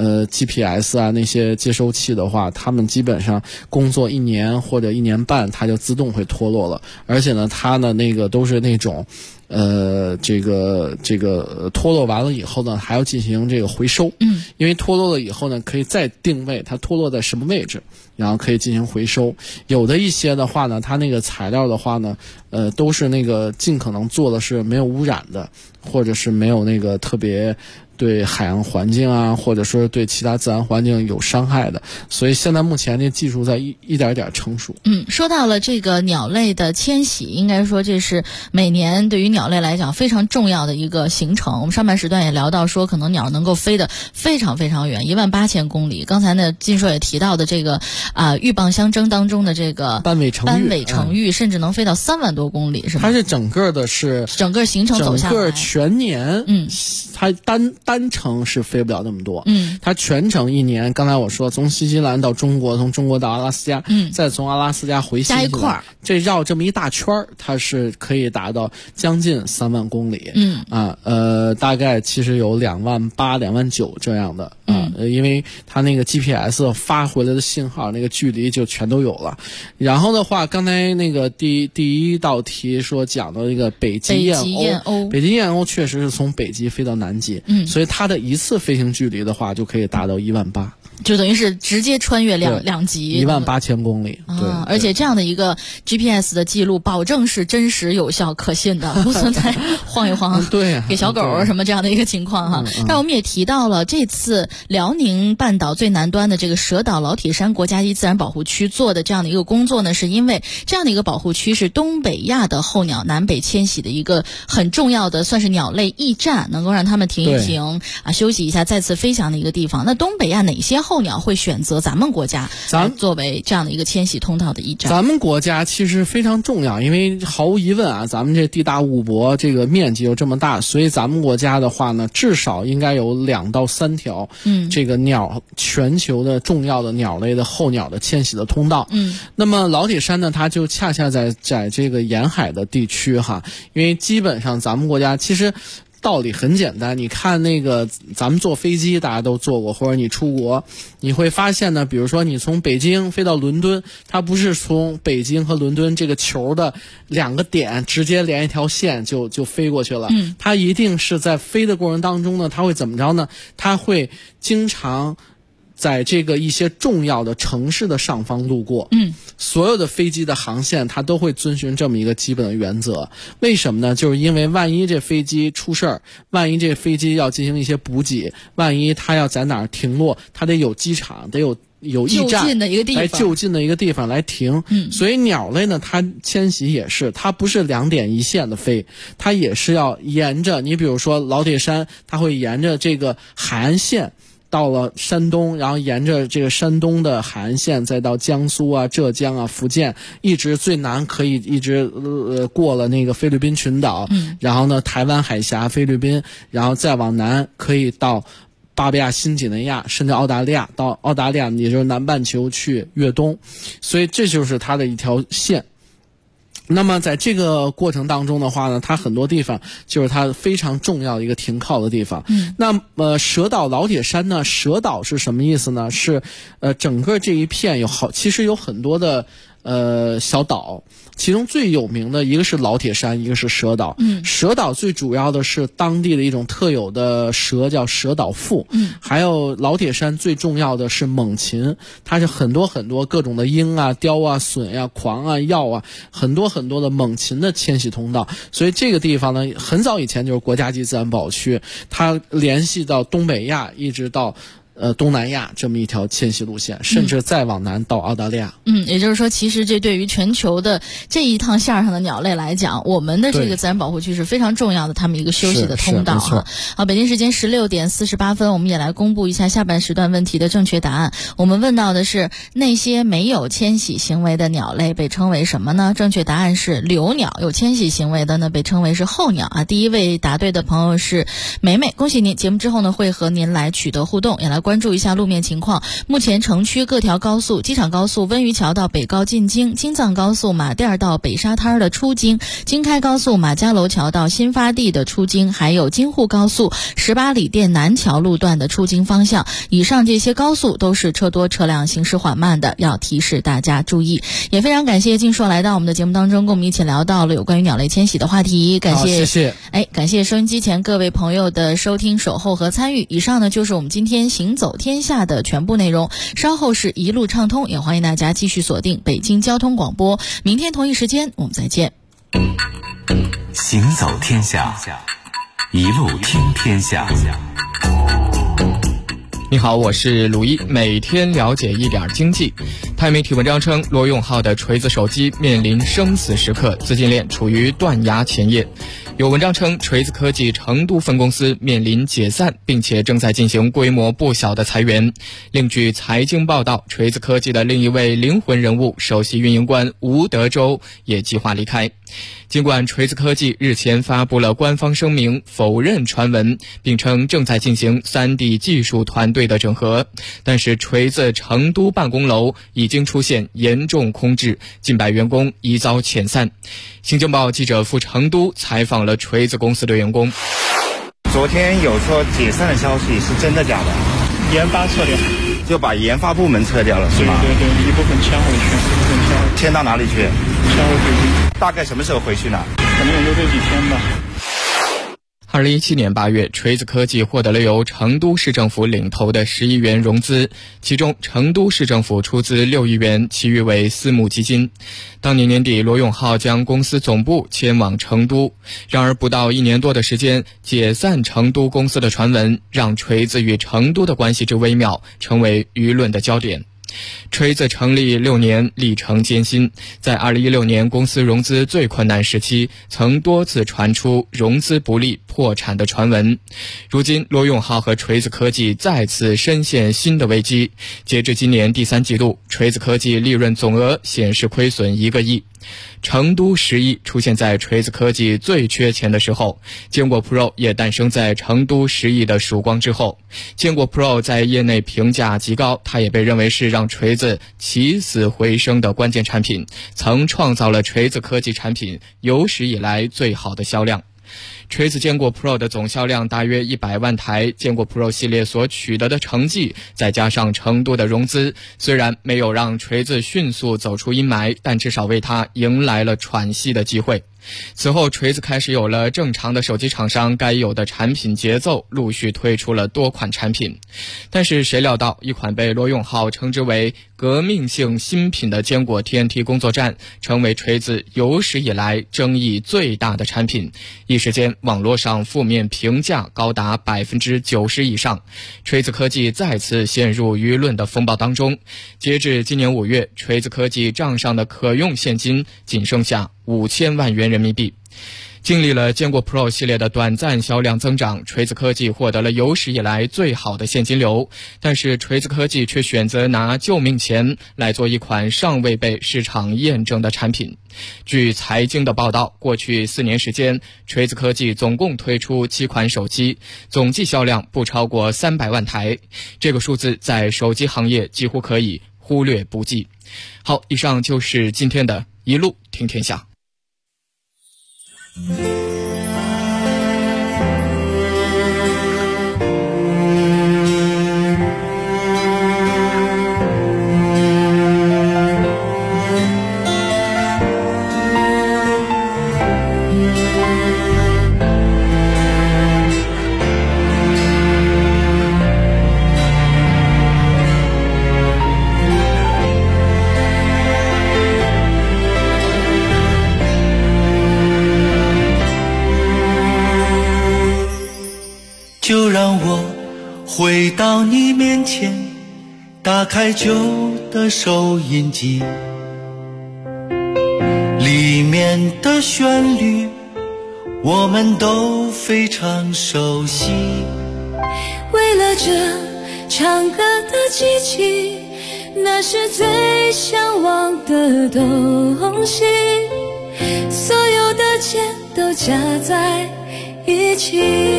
Speaker 14: GPS 啊那些接收器的话，他们基本上工作1年或者1年半，它就自动会脱落了。而且呢，它的那个都是那种这个脱落完了以后呢，还要进行这个回收。因为脱落了以后呢，可以再定位它脱落在什么位置，然后可以进行回收。有的一些的话呢，它那个材料的话呢，都是那个尽可能做的是没有污染的，或者是没有那个特别对海洋环境啊，或者说对其他自然环境有伤害的。所以现在目前这技术在一点点成熟。
Speaker 7: 说到了这个鸟类的迁徙，应该说这是每年对于鸟类来讲非常重要的一个行程。我们上半时段也聊到说，可能鸟能够飞得非常非常远，18000公里。刚才呢，金硕也提到的这个鹬蚌相争当中的这个
Speaker 14: 斑尾成
Speaker 7: 鹬，甚至能飞到3万多公里，是吧？
Speaker 14: 它是整个行程走下来，整个全年，它单程是飞不了那么多，它全程1年，刚才我说从新西兰到中国，从中国到阿拉斯加，再从阿拉斯加回新西兰，加一块，这绕这么一大圈，它是可以达到将近3万公里，大概其实有28000、29000这样的，因为它那个 GPS 发回来的信号，那个距离就全都有了。然后的话，刚才那个第一道题说讲的那个北极燕鸥确实是从北极飞到南极，所以它的一次飞行距离的话就可以达到18000，
Speaker 7: 就等于是直接穿越两极
Speaker 14: ，18000公里。对，
Speaker 7: 而且这样的一个 GPS 的记录，保证是真实、有效、可信的，不存在晃一晃
Speaker 14: 对
Speaker 7: 给小狗什么这样的一个情况哈。但我们也提到了，这次辽宁半岛最南端的这个蛇岛老铁山国家级自然保护区做的这样的一个工作呢，是因为这样的一个保护区是东北亚的候鸟南北迁徙的一个很重要的，算是鸟类驿站，能够让它们停一停休息一下，再次飞翔的一个地方。那东北亚哪些候鸟会选择咱们国家作为这样的一个迁徙通道的驿站？
Speaker 14: 咱们国家其实非常重要，因为毫无疑问咱们这地大物博，这个面积又这么大，所以咱们国家的话呢，至少应该有2到3条这个全球的重要的鸟类的候鸟的迁徙的通道。那么老铁山呢，它就恰恰在这个沿海的地区因为基本上咱们国家其实道理很简单，你看那个咱们坐飞机大家都坐过，或者你出国你会发现呢，比如说你从北京飞到伦敦，它不是从北京和伦敦这个球的2个点直接连一条线就飞过去了，它一定是在飞的过程当中呢，它会怎么着呢？它会经常在这个一些重要的城市的上方路过，所有的飞机的航线它都会遵循这么一个基本的原则。为什么呢？就是因为万一这飞机出事儿，万一这飞机要进行一些补给，万一它要在哪儿停落，它得有机场，得有驿站，就近的一个地方来停。所以鸟类呢，它迁徙也是，它不是2点一线的飞，它也是要沿着，你比如说老铁山，它会沿着这个海岸线到了山东，然后沿着这个山东的海岸线再到江苏啊、浙江啊、福建，一直最南可以一直过了那个菲律宾群岛，然后呢台湾海峡、菲律宾，然后再往南可以到巴布亚新几内亚，甚至澳大利亚，到澳大利亚也就是南半球去越冬，所以这就是它的一条线。那么在这个过程当中的话呢，它很多地方就是它非常重要的一个停靠的地方。那蛇岛老铁山呢，蛇岛是什么意思呢？是整个这一片其实有很多的小岛，其中最有名的一个是老铁山，一个是蛇岛。蛇岛最主要的是当地的一种特有的蛇，叫蛇岛蝮。还有老铁山最重要的是猛禽，它是很多很多各种的鹰啊、雕啊、隼啊、狂啊、鹞啊，很多很多的猛禽的迁徙通道。所以这个地方呢，很早以前就是国家级自然保护区，它联系到东北亚，一直到东南亚这么一条迁徙路线，甚至再往南到澳大利亚。
Speaker 7: 也就是说，其实这对于全球的这一趟线上的鸟类来讲，我们的这个自然保护区是非常重要的，他们一个休息的通道啊。好，北京时间16点48分，我们也来公布一下下半时段问题的正确答案。我们问到的是那些没有迁徙行为的鸟类被称为什么呢？正确答案是留鸟，有迁徙行为的呢被称为是候鸟啊。第一位答对的朋友是梅梅，恭喜您！节目之后呢会和您来取得互动，也来关注一下路面情况。目前城区各条高速，机场高速温榆桥到北高进京，京藏高速马甸到北沙滩的出京，京开高速马家楼桥到新发地的出京，还有京沪高速18里店南桥路段的出京方向。以上这些高速都是车多车辆行驶缓慢的，要提示大家注意。也非常感谢静硕来到我们的节目当中，跟我们一起聊到了有关于鸟类迁徙的话题。感谢，
Speaker 14: 谢谢。
Speaker 7: 感谢收音机前各位朋友的收听、守候和参与。以上呢就是我们今天行走天下的全部内容，稍后是一路畅通，也欢迎大家继续锁定北京交通广播。明天同一时间我们再见。
Speaker 6: 行走天下，一路听天下。
Speaker 2: 你好，我是鲁一，每天了解一点经济。泰媒体文章称，罗永浩的锤子手机面临生死时刻，资金链处于断崖前夜。有文章称，锤子科技成都分公司面临解散，并且正在进行规模不小的裁员。另据财经报道，锤子科技的另一位灵魂人物、首席运营官吴德州也计划离开。尽管锤子科技日前发布了官方声明否认传闻，并称正在进行 3D 技术团队的整合，但是锤子成都办公楼已经出现严重空置，近百员工已遭遣散。新京报记者赴成都采访了锤子公司的员工。
Speaker 22: 昨天有说解散的消息，是真的假的？
Speaker 23: 研发撤掉，
Speaker 22: 就把研发部门撤掉了，是吗？
Speaker 23: 对，一部分迁回去，一部分迁回去。
Speaker 22: 迁到哪里去？
Speaker 23: 迁回北京。
Speaker 22: 大概什么时候回去呢？
Speaker 23: 可能也就这几天吧。
Speaker 2: 2017年8月，锤子科技获得了由成都市政府领投的10亿元融资，其中成都市政府出资6亿元，其余为私募基金。当年年底，罗永浩将公司总部迁往成都，然而不到1年多的时间，解散成都公司的传闻让锤子与成都的关系之微妙成为舆论的焦点。锤子成立6年，历程艰辛。在2016年公司融资最困难时期，曾多次传出融资不利、破产的传闻。如今，罗永浩和锤子科技再次深陷新的危机。截至今年第3季度，锤子科技利润总额显示亏损1个亿。成都10亿出现在锤子科技最缺钱的时候，坚果 Pro 也诞生在成都10亿的曙光之后。坚果 Pro 在业内评价极高，它也被认为是让锤子起死回生的关键产品，曾创造了锤子科技产品有史以来最好的销量。锤子坚果 Pro 的总销量大约100万台，坚果 Pro 系列所取得的成绩，再加上成都的融资，虽然没有让锤子迅速走出阴霾，但至少为它迎来了喘息的机会。此后，锤子开始有了正常的手机厂商该有的产品节奏，陆续推出了多款产品。但是谁料到，一款被罗永浩称之为革命性新品的坚果 TNT 工作站，成为锤子有史以来争议最大的产品。一时间，网络上负面评价高达90%以上，锤子科技再次陷入舆论的风暴当中。截至今年5月，锤子科技账上的可用现金仅剩下5000万元人民币。经历了坚果 Pro 系列的短暂销量增长，锤子科技获得了有史以来最好的现金流，但是锤子科技却选择拿救命钱来做一款尚未被市场验证的产品。据财经的报道，过去4年时间，锤子科技总共推出7款手机，总计销量不超过300万台，这个数字在手机行业几乎可以忽略不计。好，以上就是今天的一路听天下。
Speaker 24: 就让我
Speaker 10: 回到你面前，打开旧的收音机，里面的旋律我们都非常熟悉。
Speaker 15: 为了这唱歌的机器，那是最向往的东西，所有的钱都加在一起。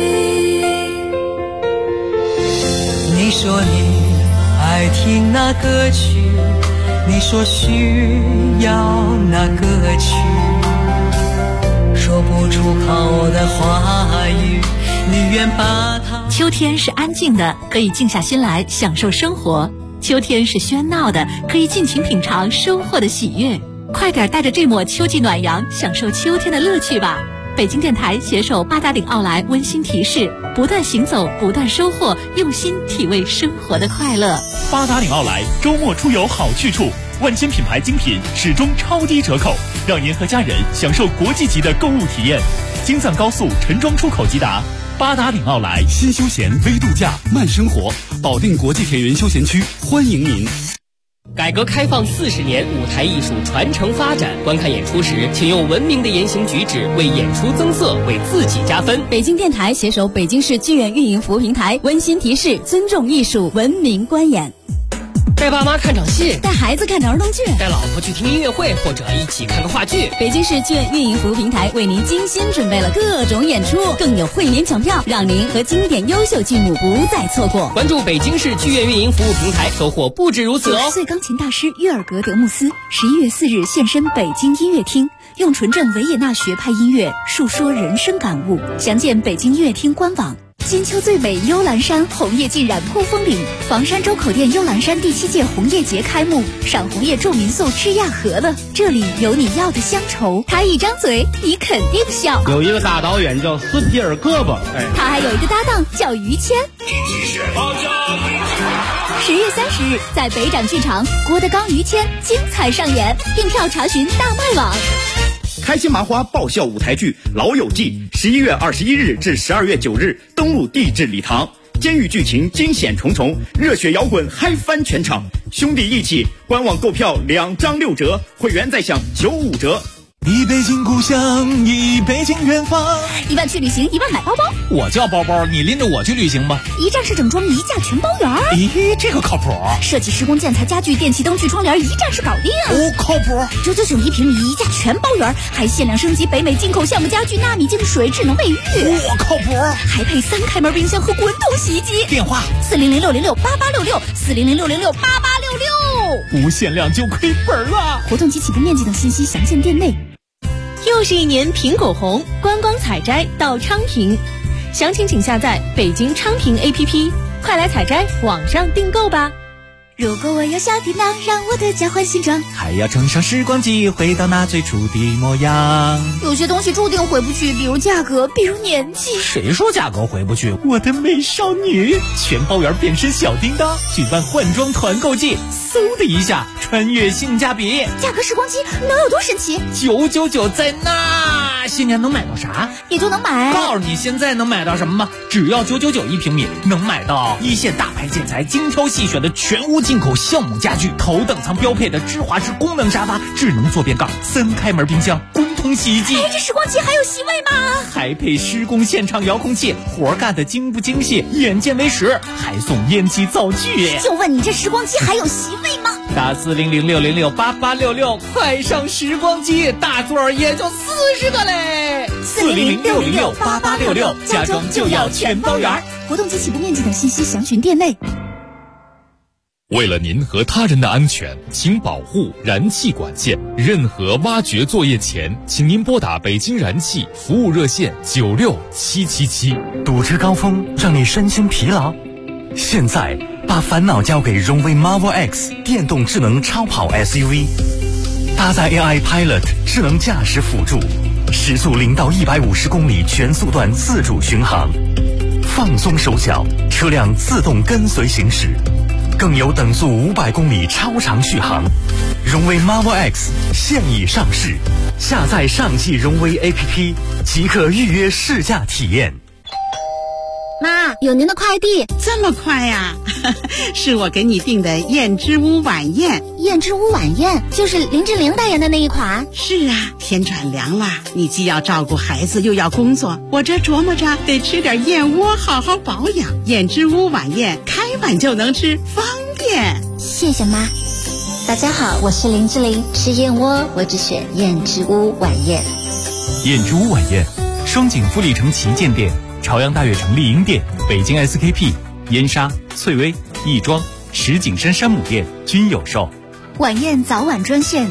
Speaker 10: 你说你爱听那歌曲，你说需要那歌曲，说不出口的话语，你愿把它。
Speaker 3: 秋天是安静的，可以静下心来享受生活；秋天是喧闹的，可以尽情品尝收获的喜悦。快点带着这抹秋季暖阳，享受秋天的乐趣吧！北京电台携手八达岭奥莱温馨提示：不断行走，不断收获，用心体味生活的快乐。
Speaker 18: 八达岭奥莱周末出游好去处，万千品牌精品始终超低折扣，让您和家人享受国际级的购物体验。京藏高速陈庄出口即达。八达岭奥莱
Speaker 11: 新休闲微度假慢生活，保定国际田园休闲区欢迎您。
Speaker 16: 改革开放40年，舞台艺术传承发展。观看演出时，请用文明的言行举止为演出增色，为自己加分。
Speaker 3: 北京电台携手北京市剧院运营服务平台温馨提示：尊重艺术，文明观演。
Speaker 16: 带爸妈看场戏，
Speaker 3: 带孩子看场儿童剧，
Speaker 16: 带老婆去听音乐会，或者一起看个话剧。
Speaker 3: 北京市剧院运营服务平台为您精心准备了各种演出，更有会员抢票，让您和经典优秀剧目不再错过。
Speaker 16: 关注北京市剧院运营服务平台，收获不止如此哦。
Speaker 3: 90岁钢琴大师约尔格·德穆斯11月4日现身北京音乐厅，用纯正维也纳学派音乐述说人生感悟。详见北京音乐厅官网。金秋最美幽兰山，红叶尽染扑风岭。房山周口店幽兰山第7届红叶节开幕，赏红叶住民宿吃亚河了。这里有你要的乡愁，他一张嘴你肯定笑。
Speaker 24: 有一个大导演叫斯皮尔胳膊，
Speaker 3: 他还有一个搭档叫于谦。10月30日在北展剧场，郭德纲、于谦精彩上演，订票查询大麦网。
Speaker 25: 开心麻花爆笑舞台剧《老友记》11月21日至12月9日登陆地质礼堂，监狱剧情惊险重重，热血摇滚嗨翻全场，兄弟义气！官网购票2张6折，会员再享95折。
Speaker 18: 一北京故乡，一北京远方。
Speaker 3: 1万去旅行，1万买包包。
Speaker 18: 我叫包包，你拎着我去旅行吧。
Speaker 3: 一站式整装，一价全包圆。
Speaker 18: 咦，这个靠谱。
Speaker 3: 设计、施工、建材、家具、电器、灯具、窗帘，一站式搞定。
Speaker 18: 哦，靠谱。
Speaker 3: 999一平米，一价全包圆，还限量升级北美进口橡木家具、纳米净水、智能卫浴。
Speaker 18: 我靠谱。
Speaker 3: 还配3开门冰箱和滚筒洗衣机。
Speaker 18: 电话
Speaker 3: 400-606-8866，400-606-8866。
Speaker 18: 不限量就亏本了。
Speaker 3: 活动及起步面积等信息详见店内。
Speaker 26: 又是一年苹果红，观光采摘到昌平，详情请下载北京昌平 APP， 快来采摘，网上订购吧。
Speaker 3: 如果我有小叮当，让我的家换新装，
Speaker 10: 还要乘上时光机，回到那最初的模样。
Speaker 3: 有些东西注定回不去，比如价格，比如年纪。
Speaker 18: 谁说价格回不去？我的美少女，全包圆变身小叮当，举办换装团购季，嗖的一下穿越性价比。
Speaker 3: 价格时光机能有多神奇
Speaker 18: ？999在那，新年能买到啥？
Speaker 3: 也就能买。
Speaker 18: 告诉你现在能买到什么吧，只要999一平米，能买到一线大牌建材精挑细选的全屋进口橡木家具，头等舱标配的芝华士功能沙发，智能坐便杠，3开门冰箱，滚筒洗衣机。
Speaker 3: 这时光机还有席位吗？
Speaker 18: 还配施工现场遥控器，活干的精不精细，眼见为实，还送烟机灶具。
Speaker 3: 就问你这时光机还有席位吗？
Speaker 18: 打400-606-8866，快上时光机，大座也就40个嘞。
Speaker 3: 400-606-8866，
Speaker 18: 家装就要全包圆。
Speaker 3: 活动及起步面积等信息详询店内。
Speaker 11: 为了您和他人的安全，请保护燃气管线。任何挖掘作业前，请您拨打北京燃气服务热线96777。
Speaker 5: 堵车高峰让你身心疲劳，现在把烦恼交给荣威 Marvel X 电动智能超跑 SUV， 搭载 AI Pilot 智能驾驶辅助，时速0到150公里全速段自主巡航，放松手脚，车辆自动跟随行驶。更有等速500公里超长续航。荣威 Marvel X 现已上市，下载上汽荣威 APP 即可预约试驾体验。
Speaker 4: 妈，有您的快递。
Speaker 9: 这么快呀？是我给你订的燕之屋晚宴。
Speaker 4: 燕之屋晚宴就是林志玲代言的那一款。
Speaker 9: 是啊，天转凉了，你既要照顾孩子又要工作，我这琢磨着得吃点燕窝好好保养。燕之屋晚宴开碗就能吃，方便。
Speaker 4: 谢谢妈。大家好，我是林志玲，吃燕窝我只选燕之屋晚宴。
Speaker 18: 燕之屋晚宴，双井富力城旗舰店、朝阳大悦城丽婴店、北京 SKP、燕莎、翠微、亦庄、石景山山姆店均有售。
Speaker 3: 晚宴早晚专线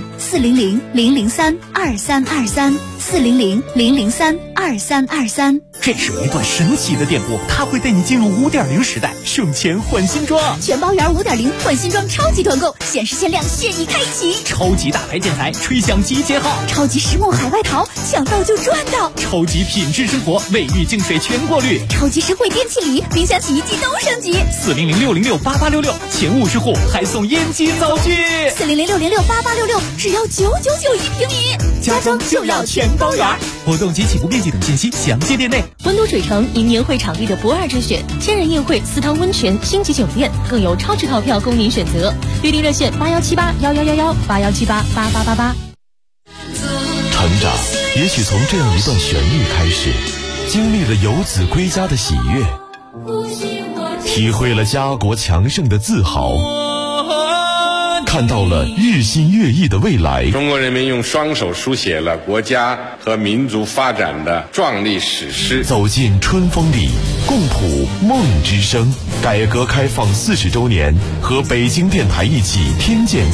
Speaker 3: 400-003-2323，400-003-2323。
Speaker 18: 这是一段神奇的电波，它会带你进入5.0时代，省钱换新装，
Speaker 3: 全包圆5.0换新装超级团购，限时限量，现已开启。
Speaker 18: 超级大牌建材，吹响集结号，
Speaker 3: 超级实木海外淘，抢到就赚到。
Speaker 18: 超级品质生活，卫浴净水全过滤，
Speaker 3: 超级实惠电器礼，冰箱洗衣机都升级。
Speaker 18: 400-606-8866，前50户还送烟机灶具。
Speaker 3: 400-606-8866，只要999一平米，家装就要全包圆。
Speaker 18: 活动及起步面积等信息详见店内。
Speaker 26: 温都水城迎年会场地的不二之选，千人宴会、4汤温泉、星级酒店，更有超值套票供您选择。预订热线81781111，81788888。
Speaker 11: 成长也许从这样一段旋律开始，经历了游子归家的喜悦，体会了家国强盛的自豪，看到了日新月异的未来。
Speaker 17: 中国人民用双手书写了国家和民族发展的壮丽史诗。
Speaker 11: 走进春风里，共谱梦之声。改革开放40周年，和北京电台一起听见